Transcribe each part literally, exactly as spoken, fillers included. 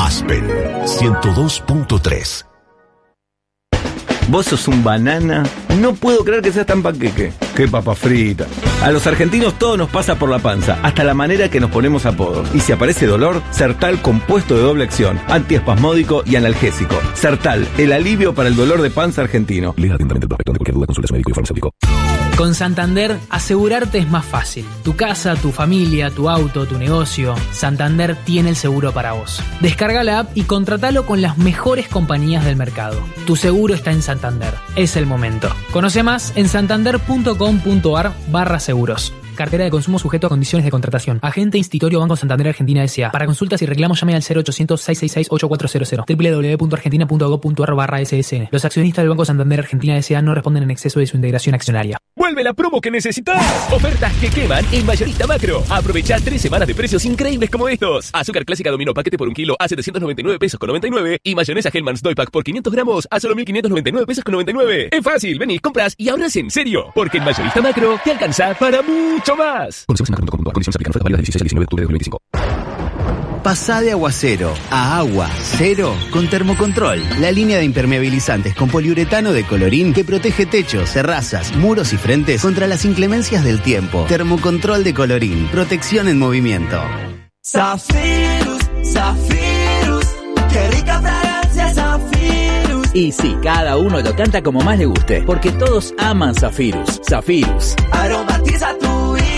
Aspen ciento dos punto tres. Vos sos un banana. No puedo creer que seas tan panqueque. Qué papa frita. A los argentinos todo nos pasa por la panza, hasta la manera que nos ponemos apodos. Y si aparece dolor, Sertal compuesto de doble acción, antiespasmódico y analgésico. Sertal, el alivio para el dolor de panza argentino. Lea atentamente el prospecto. De cualquier duda, consulte a su médico y farmacéutico. Con Santander, asegurarte es más fácil. Tu casa, tu familia, tu auto, tu negocio. Santander tiene el seguro para vos. Descarga la app y contratalo con las mejores compañías del mercado. Tu seguro está en Santander. Es el momento. Conoce más en santander.com.ar barra seguros. Cartera de consumo sujeto a condiciones de contratación. Agente Institutorio Banco Santander Argentina S A. Para consultas y reclamos llame al cero ochocientos, seiscientos sesenta y seis, ochenta y cuatro cero cero. doble u doble u doble u punto argentina punto gob punto ar barra ese ese ene. Los accionistas del Banco Santander Argentina S A no responden en exceso de su integración accionaria. ¡Vuelve la promo que necesitas! Ofertas que queman en Mayorista Macro. Aprovecha tres semanas de precios increíbles como estos. Azúcar clásica Domino paquete por un kilo a setecientos noventa y nueve pesos con noventa y nueve. Y mayonesa Hellmann's Doy Pack por quinientos gramos a solo mil quinientos noventa y nueve pesos con noventa y nueve. Es fácil, venís, compras y ahorras en serio. Porque en Mayorista Macro te alcanza para mucho más. Condiciones aplican. Ofertas válidas del dieciséis al diecinueve de octubre de dos mil veinticinco. Pasá de aguacero a agua cero con Termocontrol, la línea de impermeabilizantes con poliuretano de Colorín que protege techos, terrazas, muros y frentes contra las inclemencias del tiempo. Termocontrol de Colorín, protección en movimiento. Zafirus, Zafirus, qué rica fragancia Zafirus. Y sí, cada uno lo canta como más le guste, porque todos aman Zafirus. Zafirus. Aromatiza tu vida.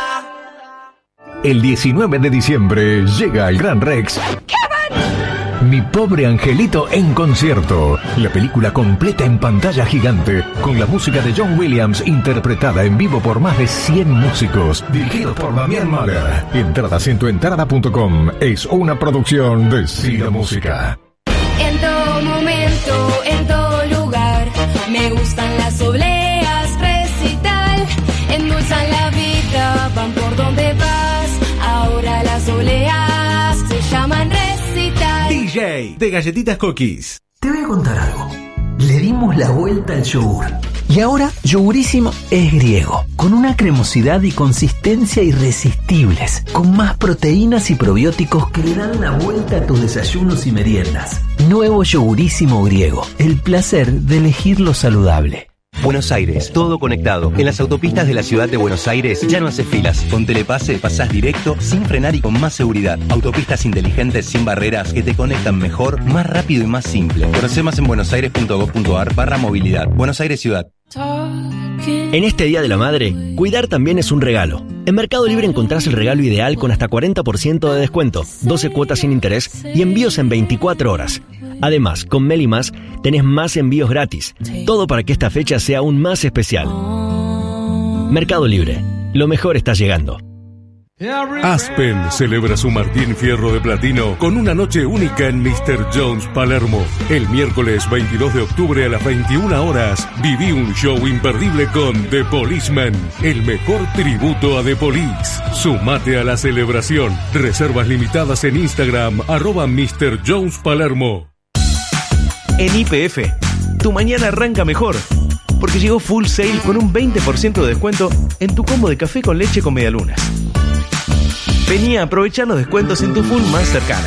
El diecinueve de diciembre llega el Gran Rex. Mi pobre angelito en concierto. La película completa en pantalla gigante, con la música de John Williams interpretada en vivo por más de cien músicos, dirigidos por Damián Mahler. Entradas en tu entrada punto com. Es una producción de Cine Música. En todo momento, en todo lugar, me gustan las obleas, recital, endulzan la vida, van por donde vas. Ahora las obleas se llaman recital. D J de Galletitas Cookies. Te voy a contar algo. Le dimos la vuelta al yogur. Y ahora Yogurísimo es griego, con una cremosidad y consistencia irresistibles, con más proteínas y probióticos que le dan la vuelta a tus desayunos y meriendas. Nuevo Yogurísimo griego, el placer de elegir lo saludable. Buenos Aires, todo conectado. En las autopistas de la ciudad de Buenos Aires ya no haces filas. Con Telepase pasás directo, sin frenar y con más seguridad. Autopistas inteligentes sin barreras que te conectan mejor, más rápido y más simple. Conoce más en buenosaires.gov.ar barra movilidad. Buenos Aires Ciudad. En este Día de la Madre, cuidar también es un regalo. En Mercado Libre encontrás el regalo ideal con hasta cuarenta por ciento de descuento, doce cuotas sin interés y envíos en veinticuatro horas. Además, con Meli Más tenés más envíos gratis. Todo para que esta fecha sea aún más especial. Mercado Libre. Lo mejor está llegando. Aspen celebra su Martín Fierro de Platino con una noche única en míster Jones Palermo. El miércoles veintidós de octubre a las veintiuna horas, viví un show imperdible con The Policeman, el mejor tributo a The Police. Sumate a la celebración. Reservas limitadas en Instagram, arroba míster Jones Palermo. En Y P F, tu mañana arranca mejor, porque llegó Full Sale con un veinte por ciento de descuento en tu combo de café con leche con medialunas. Vení a aprovechar los descuentos en tu Full más cercana.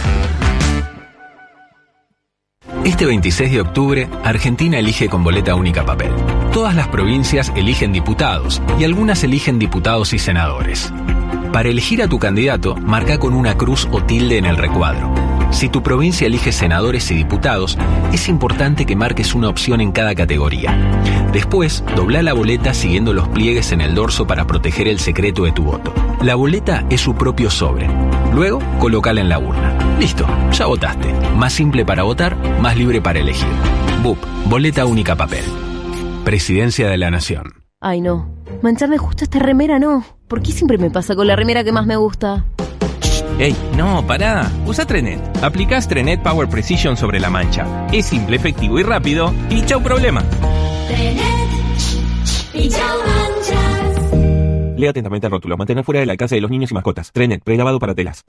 Este veintiséis de octubre, Argentina elige con boleta única papel. Todas las provincias eligen diputados y algunas eligen diputados y senadores. Para elegir a tu candidato, marca con una cruz o tilde en el recuadro. Si tu provincia elige senadores y diputados, es importante que marques una opción en cada categoría. Después, dobla la boleta siguiendo los pliegues en el dorso para proteger el secreto de tu voto. La boleta es su propio sobre. Luego, colócala en la urna. Listo, ya votaste. Más simple para votar, más libre para elegir. B U P, boleta única papel. Presidencia de la Nación. Ay, no. Mancharme justo esta remera, no. ¿Por qué siempre me pasa con la remera que más me gusta? ¡Ey! No, pará. Usa Trenet. Aplicás Trenet Power Precision sobre la mancha. Es simple, efectivo y rápido. Y chau problema. Trenet y chau manchas. Lea atentamente el rótulo. Mantener fuera del alcance de los niños y mascotas. Trenet, prelavado para telas.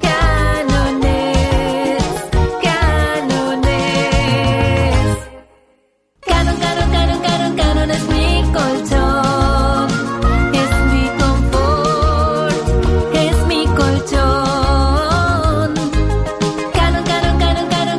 Canon, Canon, Canon, Canon, Canon es mi colchón, es mi confort, es mi colchón. Canon, Canon, Canon, Canon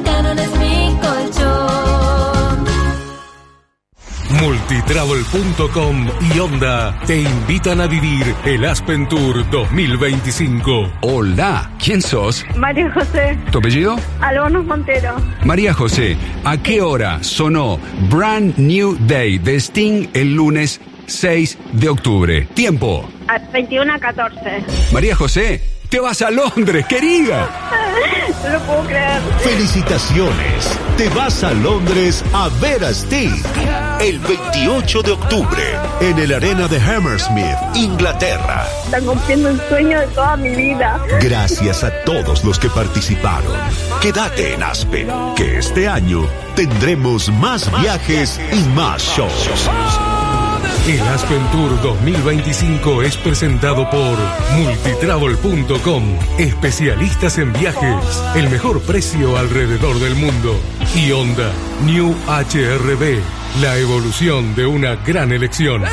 Multitravel punto com y Honda te invitan a vivir el Aspen Tour dos mil veinticinco. Hola, ¿quién sos? María José. ¿Tu apellido? Albonos Montero. María José, ¿a qué hora sonó Brand New Day de Sting el lunes seis de octubre? Tiempo. A veintiuno a catorce. María José, te vas a Londres, querida. No lo puedo creer. Felicitaciones. Te vas a Londres a ver a Sting el veintiocho de octubre en el Arena de Hammersmith, Inglaterra. Están cumpliendo un sueño de toda mi vida. Gracias a todos los que participaron. Quédate en Aspen, que este año tendremos más viajes y más shows. El Aspen Tour dos mil veinticinco es presentado por Multitravel punto com, especialistas en viajes, el mejor precio alrededor del mundo. Y Honda New H R V, la evolución de una gran elección.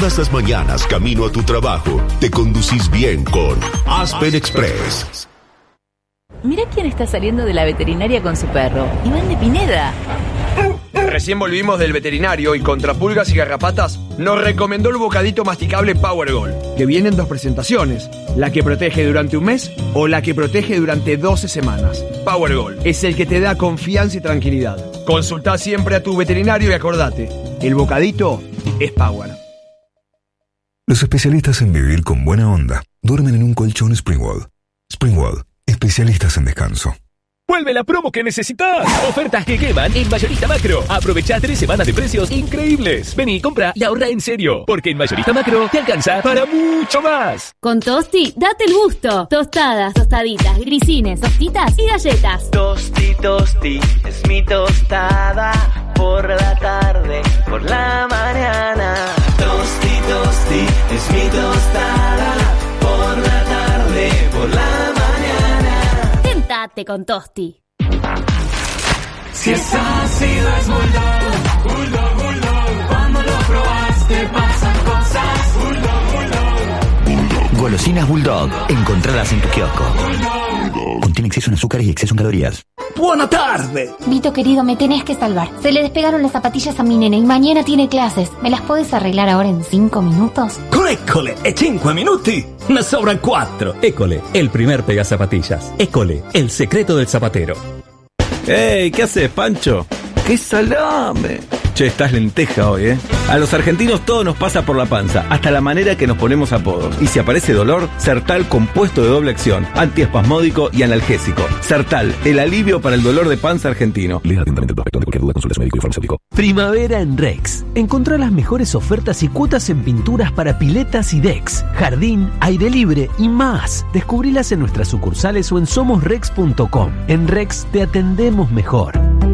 Todas las mañanas, camino a tu trabajo, te conducís bien con Aspen Express. Mirá quién está saliendo de la veterinaria con su perro. Iván de Pineda. Recién volvimos del veterinario y contra pulgas y garrapatas nos recomendó el bocadito masticable Power Gold, que viene en dos presentaciones, la que protege durante un mes o la que protege durante doce semanas. Power Gold es el que te da confianza y tranquilidad. Consultá siempre a tu veterinario y acordate, el bocadito es Power. Los especialistas en vivir con buena onda duermen en un colchón Springwall. Springwall, especialistas en descanso. ¡Vuelve la promo que necesitas! Ofertas que queman en Mayorista Macro. Aprovecha tres semanas de precios increíbles. Vení, compra y ahorra en serio. Porque en Mayorista Macro te alcanza para mucho más. Con Tosti, date el gusto. Tostadas, tostaditas, grisines, tostitas y galletas. Tosti, tosti, es mi tostada. Por la tarde, por la mañana. Tosti, tosti, es mi tostada. Por la tarde, por la mañana. Tentate con Tosti. Si es ácido es Bulldog, Bulldog, Bulldog. Cuando lo probaste pasan cosas. Bulldog, Bulldog. Golosinas Bulldog. Encontralas en tu kiosco. Contiene exceso en azúcar y exceso en calorías. Buena tarde. Vito querido, me tenés que salvar. Se le despegaron las zapatillas a mi nene y mañana tiene clases. ¿Me las puedes arreglar ahora en cinco minutos? École, e cinque minuti? Me sobran cuatro. École, el primer pegazapatillas. École, el secreto del zapatero. ¡Ey! ¿Qué haces, Pancho? ¡Qué salame! Che, estás lenteja hoy, ¿eh? A los argentinos todo nos pasa por la panza, hasta la manera que nos ponemos apodos. Y si aparece dolor, Sertal compuesto de doble acción, antiespasmódico y analgésico. Sertal, el alivio para el dolor de panza argentino. Lea atentamente el prospecto. De cualquier duda, consulte a su médico y farmacéutico. Primavera en Rex. Encontrá las mejores ofertas y cuotas en pinturas para piletas y decks, jardín, aire libre y más. Descubrilas en nuestras sucursales o en somos rex punto com. En Rex te atendemos mejor.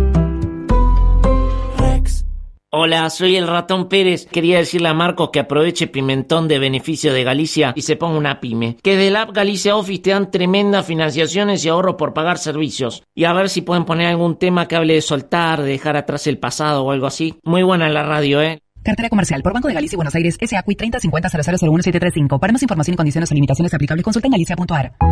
Hola, soy el Ratón Pérez. Quería decirle a Marcos que aproveche Pimentón de Beneficio de Galicia y se ponga una pyme. Que de la app Galicia Office te dan tremendas financiaciones y ahorros por pagar servicios. Y a ver si pueden poner algún tema que hable de soltar, de dejar atrás el pasado o algo así. Muy buena la radio, ¿eh? Cartera comercial por Banco de Galicia y Buenos Aires, S A C U I treinta cincuenta cero cero cero uno siete tres cinco. Para más información y condiciones o limitaciones aplicables, consulta en galicia punto a r.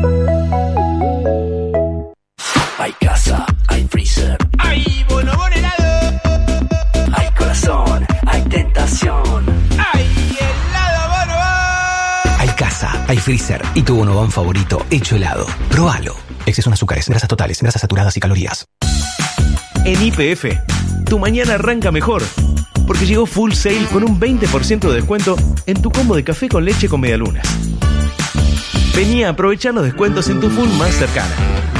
Hay casa, hay freezer, hay bonobón helado, hay corazón, hay tentación, hay helado bonobón. Hay casa, hay freezer y tu bonobón favorito hecho helado. Próbalo. Exceso en azúcares, grasas totales, grasas saturadas y calorías. En Y P F, tu mañana arranca mejor. Porque llegó Full Sail con un veinte por ciento de descuento en tu combo de café con leche con medialunas. Vení a aprovechar los descuentos en tu Full más cercana.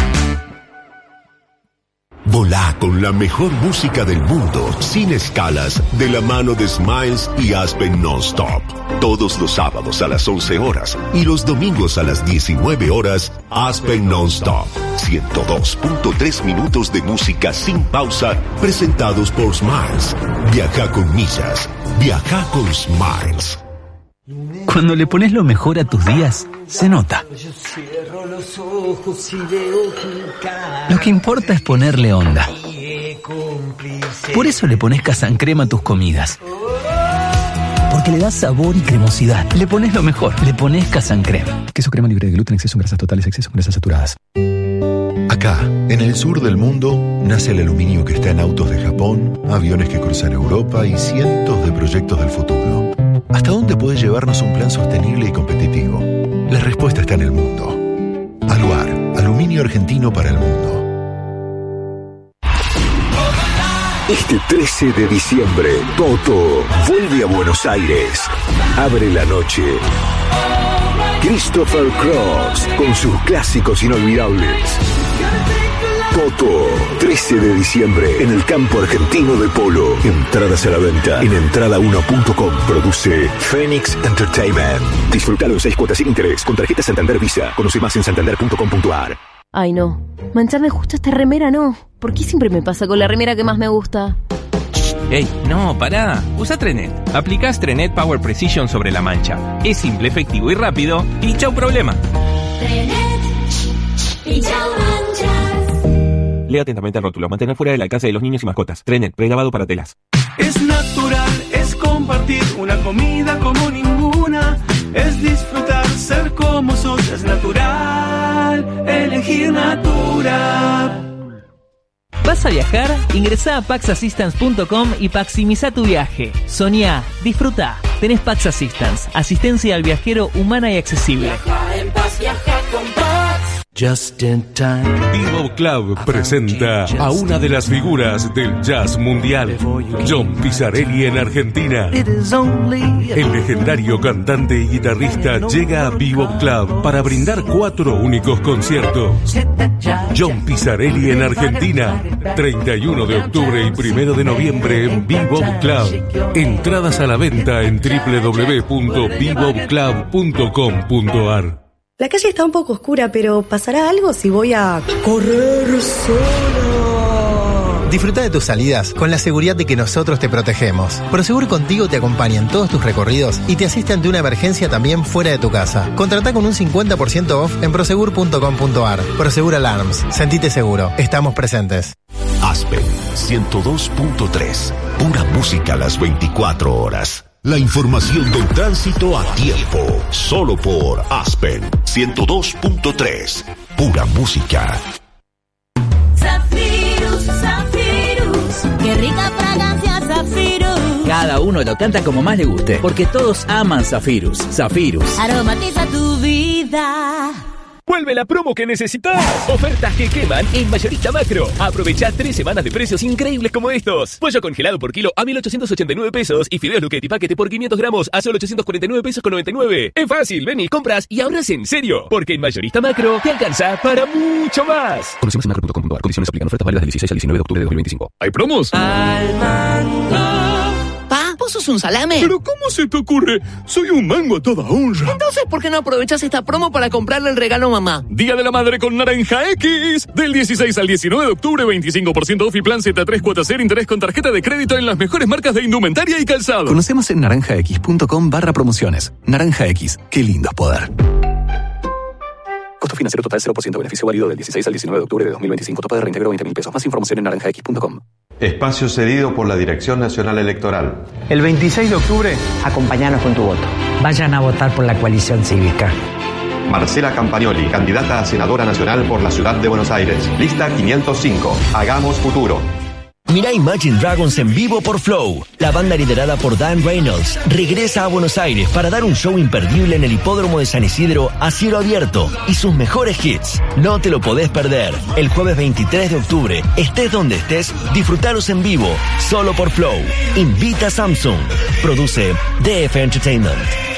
Volá con la mejor música del mundo, sin escalas, de la mano de Smiles y Aspen Non-Stop. Todos los sábados a las once horas y los domingos a las diecinueve horas, Aspen Non-Stop. ciento dos punto tres minutos de música sin pausa, presentados por Smiles. Viaja con millas, viaja con Smiles. Cuando le pones lo mejor a tus días, se nota. Yo cierro los ojos y veo tu cara. Lo que importa es ponerle onda. Por eso le pones Casancrema a tus comidas. Porque le das sabor y cremosidad. Le pones lo mejor. Le pones Casancrema. Queso crema libre de gluten, exceso en grasas totales, exceso en grasas saturadas. Acá, en el sur del mundo, nace el aluminio que está en autos de Japón, aviones que cruzan Europa y cientos de proyectos del futuro. ¿Hasta dónde puede llevarnos un plan sostenible y competitivo? La respuesta está en el mundo. Aluar, aluminio argentino para el mundo. Este trece de diciembre, Toto vuelve a Buenos Aires. Abre la noche Christopher Cross con sus clásicos inolvidables. Toto, trece de diciembre en el campo argentino de polo. Entradas a la venta en entrada uno punto com. Produce Phoenix Entertainment. Disfrutalo en seis cuotas sin interés con tarjeta Santander Visa. Conoce más en santander punto com punto a r. Ay, no. Mancharme justo esta remera, no. ¿Por qué siempre me pasa con la remera que más me gusta? Ey, no, pará. Usa Trenet. Aplicás Trenet Power Precision sobre la mancha. Es simple, efectivo y rápido. Y chau problema. Trenet y chau manchas. Lea atentamente el rótulo. Mantener fuera del alcance de los niños y mascotas. Trenet, pregrabado para telas. Es natural, es compartido. compartir una comida como ninguna. Es disfrutar, ser como sos, es natural, elegir Natura. ¿Vas a viajar? Ingresá a pax assistance punto com y maximiza tu viaje. Soñá, disfruta. Tenés Pax Assistance, asistencia al viajero humana y accesible. Viaja en paz, viaja con Pax. Just in time. Bebop Club presenta a una de las figuras del jazz mundial, John Pizzarelli en Argentina. El legendario cantante y guitarrista llega a Bebop Club para brindar cuatro únicos conciertos. John Pizzarelli en Argentina, treinta y uno de octubre y primero de noviembre en Bebop Club. Entradas a la venta en doble u doble u doble u punto bebop club punto com punto a r. La calle está un poco oscura, pero ¿pasará algo si voy a correr sola? Disfruta de tus salidas con la seguridad de que nosotros te protegemos. Prosegur Contigo te acompaña en todos tus recorridos y te asiste ante una emergencia también fuera de tu casa. Contratá con un cincuenta por ciento off en prosegur punto com punto a r. Prosegur Alarms. Sentite seguro. Estamos presentes. Aspen ciento dos punto tres. Pura música a las veinticuatro horas. La información del tránsito a tiempo. Solo por Aspen ciento dos punto tres. Pura música. Zafirus, Zafirus, qué rica fragancia Zafirus. Cada uno lo canta como más le guste, porque todos aman Zafirus. Zafirus. Aromatiza tu vida. Vuelve la promo que necesitas. Ofertas que queman en Mayorista Macro. Aprovecha tres semanas de precios increíbles como estos. Pollo congelado por kilo a mil ochocientos ochenta y nueve pesos y fideos Luchetti paquete por quinientos gramos a solo ochocientos cuarenta y nueve pesos con noventa y nueve. Es fácil, ven y compras y ahorras en serio. Porque en Mayorista Macro te alcanza para mucho más. Conoce más en macro punto com punto a r. Condiciones aplican. Ofertas válidas del dieciséis al diecinueve de octubre de dos mil veinticinco. ¿Hay promos? Al mango. Pa, ¿vos sos un salame? ¿Pero cómo se te ocurre? Soy un mango a toda honra. Entonces, ¿por qué no aprovechás esta promo para comprarle el regalo a mamá? Día de la Madre con Naranja X. Del dieciséis al diecinueve de octubre, veinticinco por ciento off y plan Z tres cuotas cero interés con tarjeta de crédito en las mejores marcas de indumentaria y calzado. Conocemos en naranjax punto com barra promociones. Naranja X. Qué lindo es poder. Costo financiero total cero por ciento. Beneficio válido del dieciséis al diecinueve de octubre de dos mil veinticinco. Tope de reintegro veinte mil pesos. Más información en naranja x punto com. Espacio cedido por la Dirección Nacional Electoral. El veintiséis de octubre, acompáñanos con tu voto. Vayan a votar por la coalición cívica. Marcela Campagnoli, candidata a senadora nacional por la Ciudad de Buenos Aires. Lista quinientos cinco. Hagamos futuro. Mirá Imagine Dragons en vivo por Flow. La banda liderada por Dan Reynolds regresa a Buenos Aires para dar un show imperdible en el hipódromo de San Isidro a cielo abierto y sus mejores hits. No te lo podés perder. El jueves veintitrés de octubre, estés donde estés, disfrutalos en vivo, solo por Flow. Invita a Samsung. Produce D F Entertainment.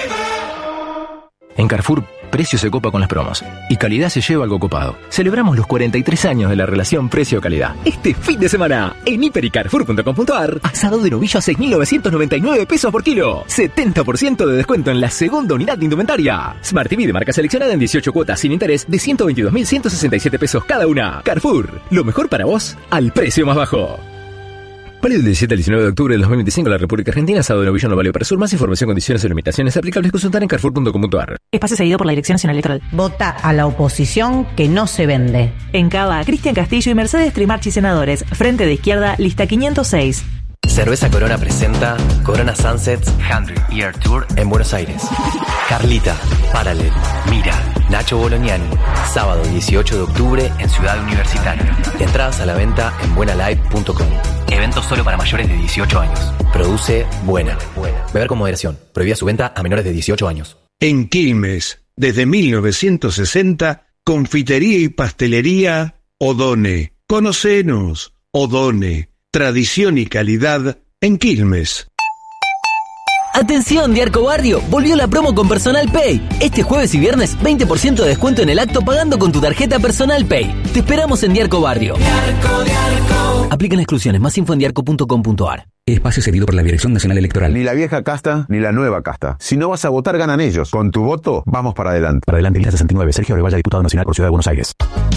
En Carrefour, precio se copa con las promos y calidad se lleva algo copado. Celebramos los cuarenta y tres años de la relación precio-calidad. Este fin de semana, en hiper y carrefour punto com punto a r, asado de novillo a seis mil novecientos noventa y nueve pesos por kilo. setenta por ciento de descuento en la segunda unidad de indumentaria. Smart T V de marca seleccionada en dieciocho cuotas sin interés de ciento veintidós mil ciento sesenta y siete pesos cada una. Carrefour, lo mejor para vos al precio más bajo. Válido del diecisiete al diecinueve de octubre del dos mil veinticinco en la República Argentina. Asado de novillo no válido para sur. Más información, condiciones y limitaciones aplicables. Consultar en carrefour punto com punto a r. Espacio seguido por la Dirección Nacional Electoral. Vota a la oposición que no se vende. En Cava, Cristian Castillo y Mercedes Trimarchi senadores. Frente de izquierda, lista quinientos seis. Cerveza Corona presenta Corona Sunsets Hundred Year Tour en Buenos Aires. Carlita, Paralel, Mira, Nacho Bolognani. Sábado dieciocho de octubre en Ciudad Universitaria. Entradas a la venta en buenalive punto com. Evento solo para mayores de dieciocho años. Produce Buena. Beber con moderación. Prohibida su venta a menores de dieciocho años. En Quilmes, desde mil novecientos sesenta, confitería y pastelería Odone. Conocenos, Odone. Tradición y calidad en Quilmes. Atención, Diarco Barrio, volvió la promo con Personal Pay. Este jueves y viernes, veinte por ciento de descuento en el acto pagando con tu tarjeta Personal Pay. Te esperamos en Diarco Barrio. Diarco, Diarco. Aplican exclusiones. Más info en diarco punto com punto a r. Espacio cedido por la Dirección Nacional Electoral. Ni la vieja casta, ni la nueva casta. Si no vas a votar, ganan ellos. Con tu voto, vamos para adelante. Para adelante, lista sesenta y nueve. Sergio Arevalla, diputado nacional por Ciudad de Buenos Aires.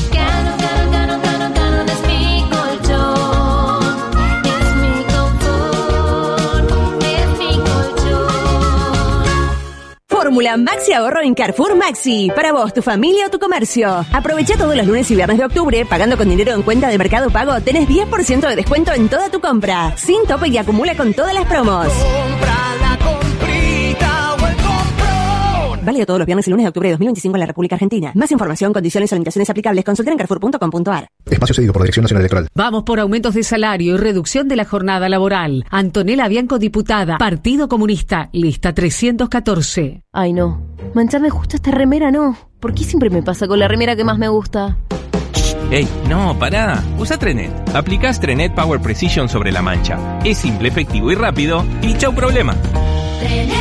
Fórmula Maxi Ahorro en Carrefour Maxi. Para vos, tu familia o tu comercio. Aprovecha todos los lunes y viernes de octubre. Pagando con dinero en cuenta de Mercado Pago, tenés diez por ciento de descuento en toda tu compra. Sin tope y acumula con todas las promos. Cómprala, Válido todos los viernes y lunes de octubre de dos mil veinticinco en la República Argentina. Más información, condiciones o limitaciones aplicables, consulten en carrefour punto com punto a r. Espacio cedido por Dirección Nacional Electoral. Vamos por aumentos de salario y reducción de la jornada laboral. Antonella Bianco, diputada. Partido Comunista. Lista trescientos catorce. Ay, no. Mancharme justo esta remera, no. ¿Por qué siempre me pasa con la remera que más me gusta? ¡Ey! No, pará. Usa Trenet. Aplicás Trenet Power Precision sobre la mancha. Es simple, efectivo y rápido. Y chau problema. Trenet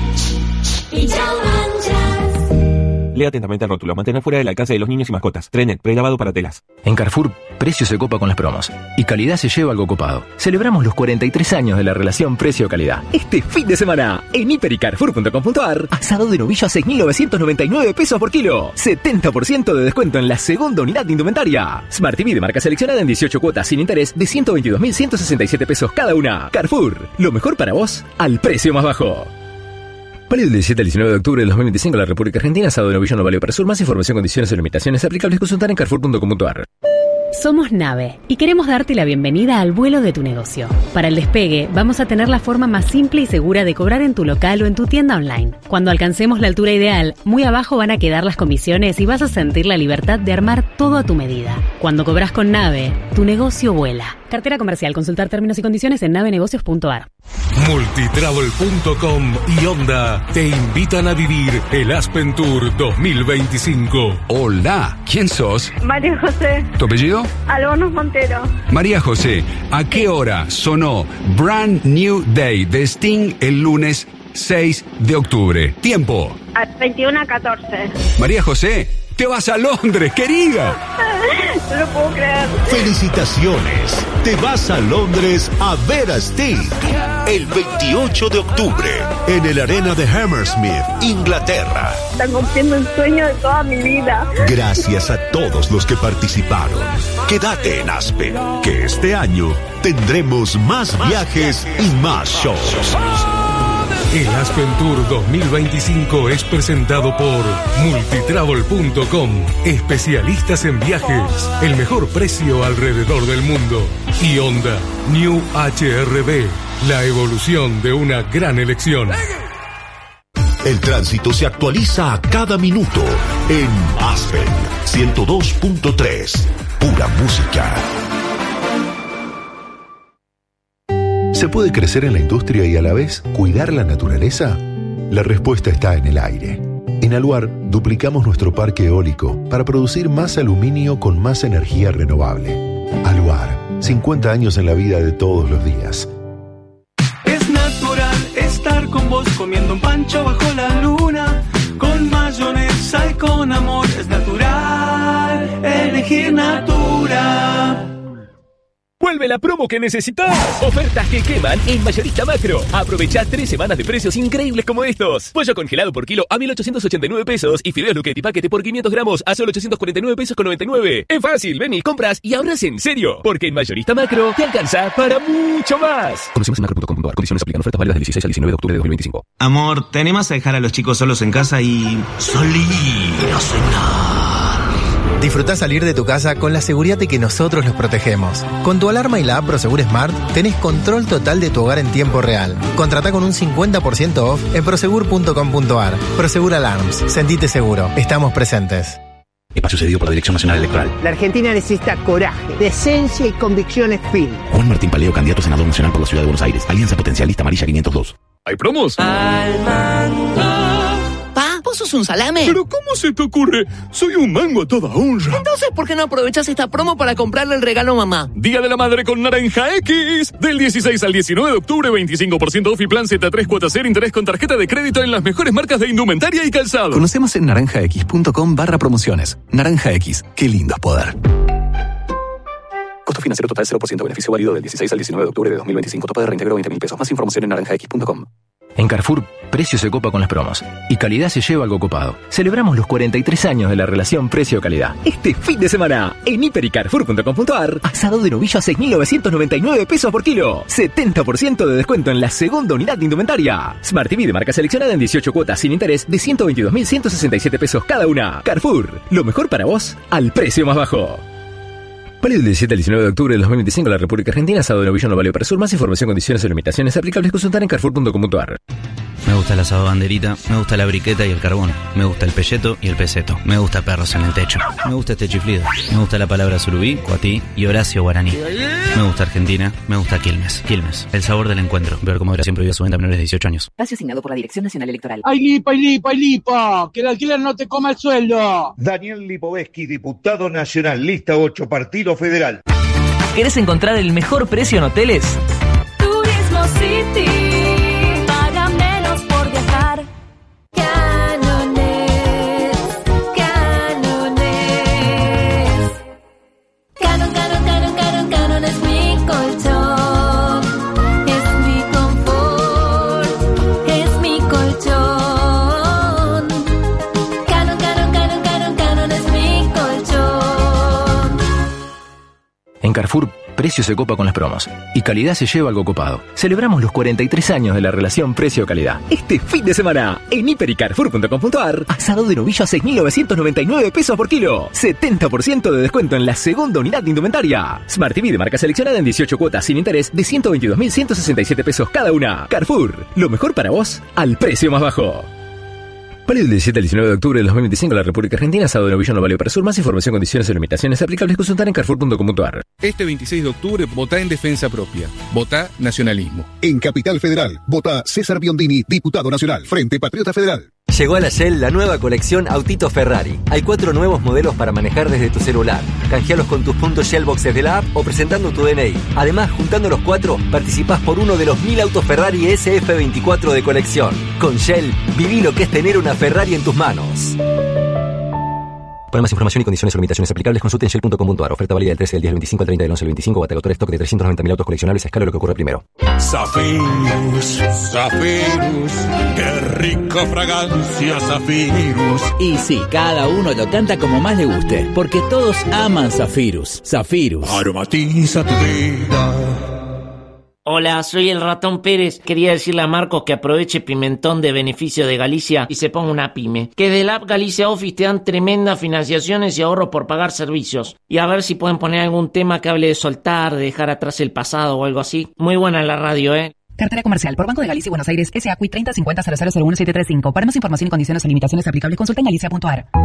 y chau manchas. Lea atentamente el rótulo. Mantener fuera del alcance de los niños y mascotas. Trenet, prelavado para telas. En Carrefour, precio se copa con las promos. Y calidad se lleva algo copado. Celebramos los cuarenta y tres años de la relación precio-calidad. Este fin de semana, en hiper y carrefour punto com punto a r, asado de novillo a seis mil novecientos noventa y nueve pesos por kilo. setenta por ciento de descuento en la segunda unidad de indumentaria. Smart T V de marca seleccionada en dieciocho cuotas sin interés de ciento veintidós mil ciento sesenta y siete pesos cada una. Carrefour, lo mejor para vos al precio más bajo. Válido del diecisiete al diecinueve de octubre de dos mil veinticinco en la República Argentina. Asado de novillo no válido para sur. Más información, condiciones y limitaciones aplicables. Consultar en carrefour punto com punto a r. Somos Nave y queremos darte la bienvenida al vuelo de tu negocio. Para el despegue, vamos a tener la forma más simple y segura de cobrar en tu local o en tu tienda online. Cuando alcancemos la altura ideal, muy abajo van a quedar las comisiones y vas a sentir la libertad de armar todo a tu medida. Cuando cobras con Nave, tu negocio vuela. Cartera comercial. Consultar términos y condiciones en navenegocios punto a r. Multitravel punto com y Honda te invitan a vivir el Aspen Tour dos mil veinticinco. Hola, ¿quién sos? María José. ¿Tu apellido? Albonos Montero. María José, ¿a qué hora sonó Brand New Day de Sting el lunes seis de octubre? Tiempo. A veintiuno a catorce. María José, te vas a Londres, querida. No lo puedo creer. Felicitaciones. Te vas a Londres a ver a Sting el veintiocho de octubre en el Arena de Hammersmith, Inglaterra. Están cumpliendo un sueño de toda mi vida. Gracias a todos los que participaron. Quédate en Aspen, que este año tendremos más viajes y más shows. El Aspen Tour dos mil veinticinco es presentado por Multitravel punto com, especialistas en viajes, el mejor precio alrededor del mundo. Y Honda New H R V, la evolución de una gran elección. El tránsito se actualiza a cada minuto en Aspen ciento dos punto tres, pura música. ¿Se puede crecer en la industria y a la vez cuidar la naturaleza? La respuesta está en el aire. En Aluar duplicamos nuestro parque eólico para producir más aluminio con más energía renovable. Aluar, cincuenta años en la vida de todos los días. Es natural estar con vos comiendo un pancho bajo la luna, con mayonesa y con amor. Es natural elegir Natura. Vuelve la promo que necesitas. Ofertas que queman en Mayorista Macro. Aprovecha tres semanas de precios increíbles como estos. Pollo congelado por kilo a mil ochocientos ochenta y nueve pesos y fideos Luchetti paquete por quinientos gramos a solo ochocientos cuarenta y nueve pesos con noventa y nueve. Es fácil, ven y compras y ahorras en serio. Porque en Mayorista Macro te alcanza para mucho más. Condiciones en macro punto com punto a r. Condiciones aplican. Ofertas válidas del dieciséis al diecinueve de octubre de dos mil veinticinco. Amor, ¿te animas a dejar a los chicos solos en casa y salir a cenar? Disfrutá salir de tu casa con la seguridad de que nosotros los protegemos. Con tu alarma y la app Prosegur Smart tenés control total de tu hogar en tiempo real. Contratá con un cincuenta por ciento off en prosegur punto com punto a r. Prosegur Alarms. Sentite seguro. Estamos presentes. Espacio cedido por la Dirección Nacional Electoral. La Argentina necesita coraje, decencia y convicciones firmes. Juan Martín Paleo, candidato a senador nacional por la Ciudad de Buenos Aires. Alianza Potencialista Amarilla quinientos dos. ¿Hay promos? Al mango. Pa, ¿vos sos un salame? ¿Pero cómo se te ocurre? Soy un mango a toda honra. Entonces, ¿por qué no aprovechás esta promo para comprarle el regalo a mamá? Día de la Madre con Naranja X. Del dieciséis al diecinueve de octubre, veinticinco por ciento off y plan Z tres cuotas cero interés con tarjeta de crédito en las mejores marcas de indumentaria y calzado. Conocemos en naranja x punto com barra promociones. Naranja X, qué lindo es poder. Costo financiero total cero por ciento. Beneficio válido del dieciséis al diecinueve de octubre de dos mil veinticinco. Tope de reintegro veinte mil pesos. Más información en naranja x punto com. En Carrefour, precio se copa con las promos. Y calidad se lleva algo copado. Celebramos los cuarenta y tres años de la relación precio-calidad. Este fin de semana, en hiper y carrefour punto com punto a r, asado de novillo a seis mil novecientos noventa y nueve pesos por kilo. setenta por ciento de descuento en la segunda unidad de indumentaria. Smart T V de marca seleccionada en dieciocho cuotas sin interés de ciento veintidós mil ciento sesenta y siete pesos cada una. Carrefour, lo mejor para vos al precio más bajo. Válido del diecisiete al diecinueve de octubre de dos mil veinticinco en la República Argentina. Asado de novillo no válido para sur. Más información, condiciones y limitaciones aplicables. Consultar en carrefour punto com punto a r. gusta el asado banderita, me gusta la briqueta y el carbón, me gusta el pelleto y el peseto, me gusta perros en el techo, me gusta este chiflido, me gusta la palabra surubí, cuatí y Horacio guaraní. Me gusta Argentina, me gusta Quilmes. Quilmes, el sabor del encuentro. Ver cómo moderación prohibida su venta a menores de dieciocho años. Espacio asignado por la Dirección Nacional Electoral. ¡Ay, lipa, ay, lipa, ay, lipa! ¡Que el alquiler no te coma el sueldo! Daniel Lipovetsky, diputado nacional, lista ocho, Partido Federal. ¿Querés encontrar el mejor precio en hoteles? Turismo City. Paga menos por viajar. Canones. Canones. Canon, canon, canon, canon, canon es mi colchón. Es mi confort. Es mi colchón. Canon, canon, canon, canon, canon es mi colchón. En Carrefour, precio se copa con las promos y calidad se lleva algo copado. Celebramos los cuarenta y tres años de la relación precio-calidad. Este fin de semana, en hiper y carrefour punto com punto a r, asado de novillo a seis mil novecientos noventa y nueve pesos por kilo. setenta por ciento de descuento en la segunda unidad de indumentaria. Smart T V de marca seleccionada en dieciocho cuotas sin interés de ciento veintidós mil ciento sesenta y siete pesos cada una. Carrefour, lo mejor para vos al precio más bajo. Válido del diecisiete al diecinueve de octubre del dos mil veinticinco en la República Argentina. Asado de novillo no válido para sur. Más información, condiciones y limitaciones aplicables. Consultar en carrefour punto com punto a r. Este veintiséis de octubre, votá en defensa propia. Votá nacionalismo. En Capital Federal, votá César Biondini, diputado nacional, Frente Patriota Federal. Llegó a la Shell la nueva colección Autito Ferrari. Hay cuatro nuevos modelos para manejar desde tu celular. Canjealos con tus puntos Shell Boxes de la app o presentando tu D N I. Además, juntando los cuatro, participás por uno de los mil autos Ferrari S F veinticuatro de colección. Con Shell, viví lo que es tener una Ferrari en tus manos. Para más información y condiciones o limitaciones aplicables, consulte en shell punto com punto a r. Oferta válida del trece del diez al veinticinco al treinta del once al veinticinco. Batagotores stock de trescientos noventa mil autos coleccionables a escala, lo que ocurre primero. Zafirus, Zafirus, qué rica fragancia, Zafirus. Y sí, cada uno lo canta como más le guste, porque todos aman Zafirus. Zafirus. Aromatiza tu vida. Hola, soy el Ratón Pérez. Quería decirle a Marcos que aproveche Pimentón de beneficio de Galicia y se ponga una pyme. Que de la app Galicia Office te dan tremendas financiaciones y ahorros por pagar servicios. Y a ver si pueden poner algún tema que hable de soltar, de dejar atrás el pasado o algo así. Muy buena la radio, ¿eh? Cartera comercial por Banco de Galicia y Buenos Aires, S A C U I treinta cincuenta cero cero cero uno siete tres cinco. Para más información y condiciones o limitaciones aplicables, consulta en galicia punto a r.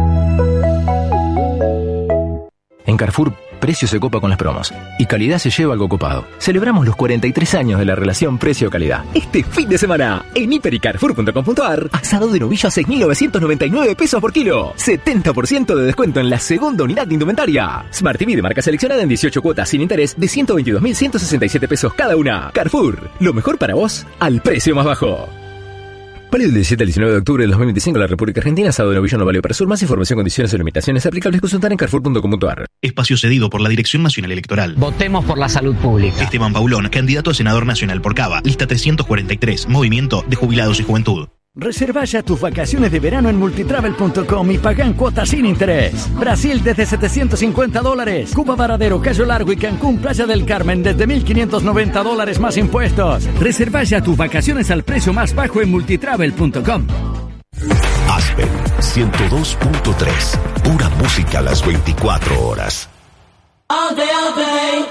En Carrefour, precio se copa con las promos y calidad se lleva algo copado. Celebramos los cuarenta y tres años de la relación precio-calidad. Este fin de semana, en hiper y carrefour punto com punto a r, asado de novillo a seis mil novecientos noventa y nueve pesos por kilo. setenta por ciento de descuento en la segunda unidad de indumentaria. Smart T V de marca seleccionada en dieciocho cuotas sin interés de ciento veintidós mil ciento sesenta y siete pesos cada una. Carrefour, lo mejor para vos al precio más bajo. Válido del diecisiete al diecinueve de octubre del dos mil veinticinco en la República Argentina. Asado de novillo no válido para sur. Más información, condiciones y limitaciones aplicables. Consultar en carrefour punto com punto a r. Espacio cedido por la Dirección Nacional Electoral. Votemos por la salud pública. Esteban Paulón, candidato a senador nacional por Cava. Lista trescientos cuarenta y tres. Movimiento de Jubilados y Juventud. Reserva ya tus vacaciones de verano en multitravel punto com y paga en cuotas sin interés. Brasil desde setecientos cincuenta dólares. Cuba Varadero, Cayo Largo y Cancún, Playa del Carmen desde mil quinientos noventa dólares más impuestos. Reserva ya tus vacaciones al precio más bajo en multitravel punto com. Aspen ciento dos punto tres. Pura música a las veinticuatro horas. All day, all day.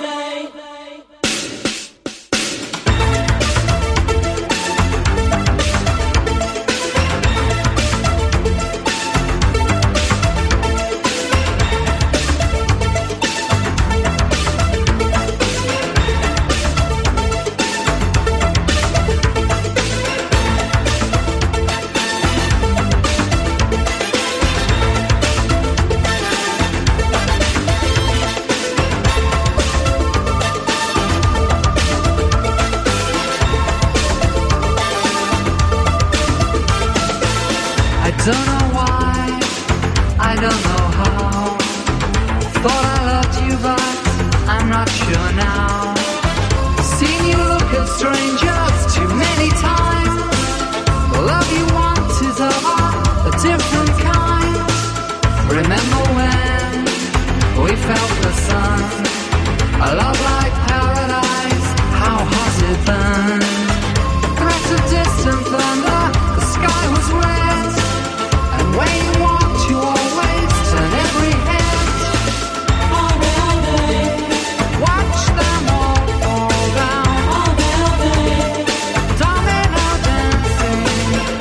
Don't know why, I don't know how. Thought I loved you, but I'm not sure now. Seen you look at strangers too many times. The love you want is of a different kind. Remember when we felt the sun? A love like paradise, how hot it burned. Threats of distant thunder, the sky was red. When you want, you always turn every head. All day, all day. Watch them all fall down. All day, all day. Domino dancing.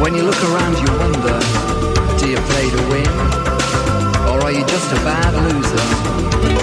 When you look around you wonder, do you play to win? Or are you just a bad loser?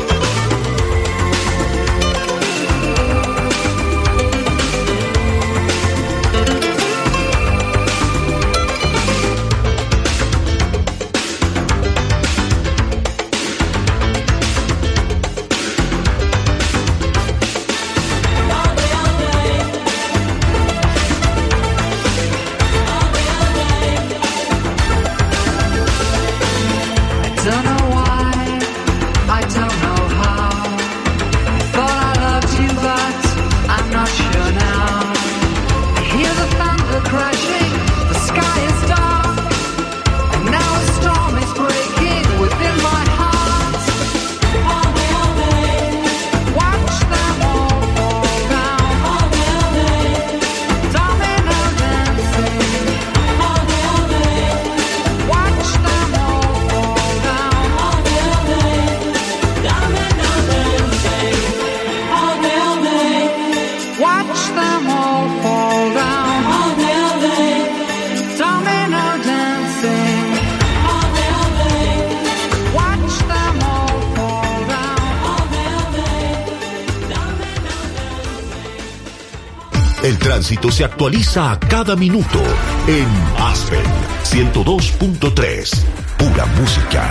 El tránsito se actualiza a cada minuto en Aspen ciento dos punto tres. Pura música.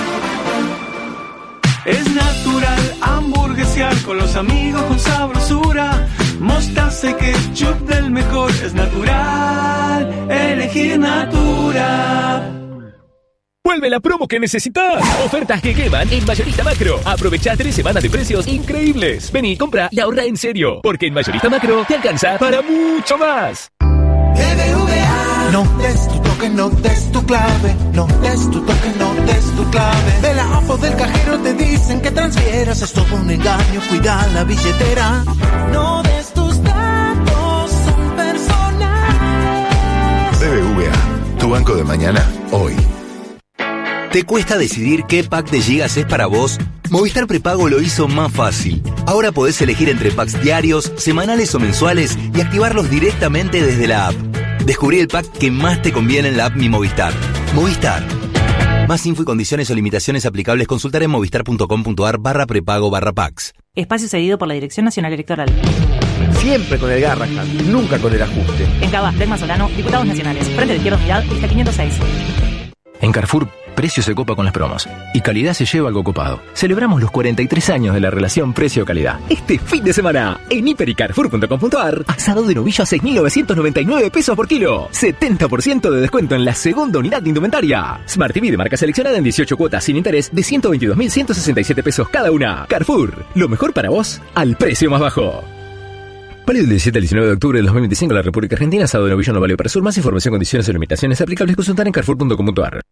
Es natural hamburguesear con los amigos con sabrosura. Mostaza y ketchup del mejor. Es natural elegir Natura. Vuelve la promo que necesitas. Ofertas que queman en Mayorista Macro. Aprovecha tres semanas de precios increíbles. Vení, compra y ahorra en serio. Porque en Mayorista Macro te alcanza para mucho más. B B V A. No des tu toque, no des tu clave. No des tu toque, no des tu clave. De la app o del cajero te dicen que transfieras. Es todo un engaño, cuida la billetera. No des tus datos, son personales. B B V A, tu banco de mañana, hoy. ¿Te cuesta decidir qué pack de gigas es para vos? Movistar Prepago lo hizo más fácil. Ahora podés elegir entre packs diarios, semanales o mensuales y activarlos directamente desde la app. Descubrí el pack que más te conviene en la app Mi Movistar. Movistar. Más info y condiciones o limitaciones aplicables consultar en movistar.com.ar barra prepago barra packs. Espacio cedido por la Dirección Nacional Electoral. Siempre con el Garrahan, nunca con el ajuste. En Cava, Delma Solano, Diputados Nacionales. Frente de Izquierda Unidad, lista quinientos seis. En Carrefour, precio se copa con las promos y calidad se lleva algo copado. Celebramos los cuarenta y tres años de la relación precio-calidad. Este fin de semana, en hiper y carrefour punto com punto ar, asado de novillo a seis mil novecientos noventa y nueve pesos por kilo. setenta por ciento de descuento en la segunda unidad de indumentaria. Smart T V de marca seleccionada en dieciocho cuotas sin interés de ciento veintidós mil ciento sesenta y siete pesos cada una. Carrefour, lo mejor para vos al precio más bajo. Válido del diecisiete al diecinueve de octubre de dos mil veinticinco en la República Argentina. Asado de novillo no válido para sur. Más información, condiciones y limitaciones aplicables consultar en carrefour punto com punto ar.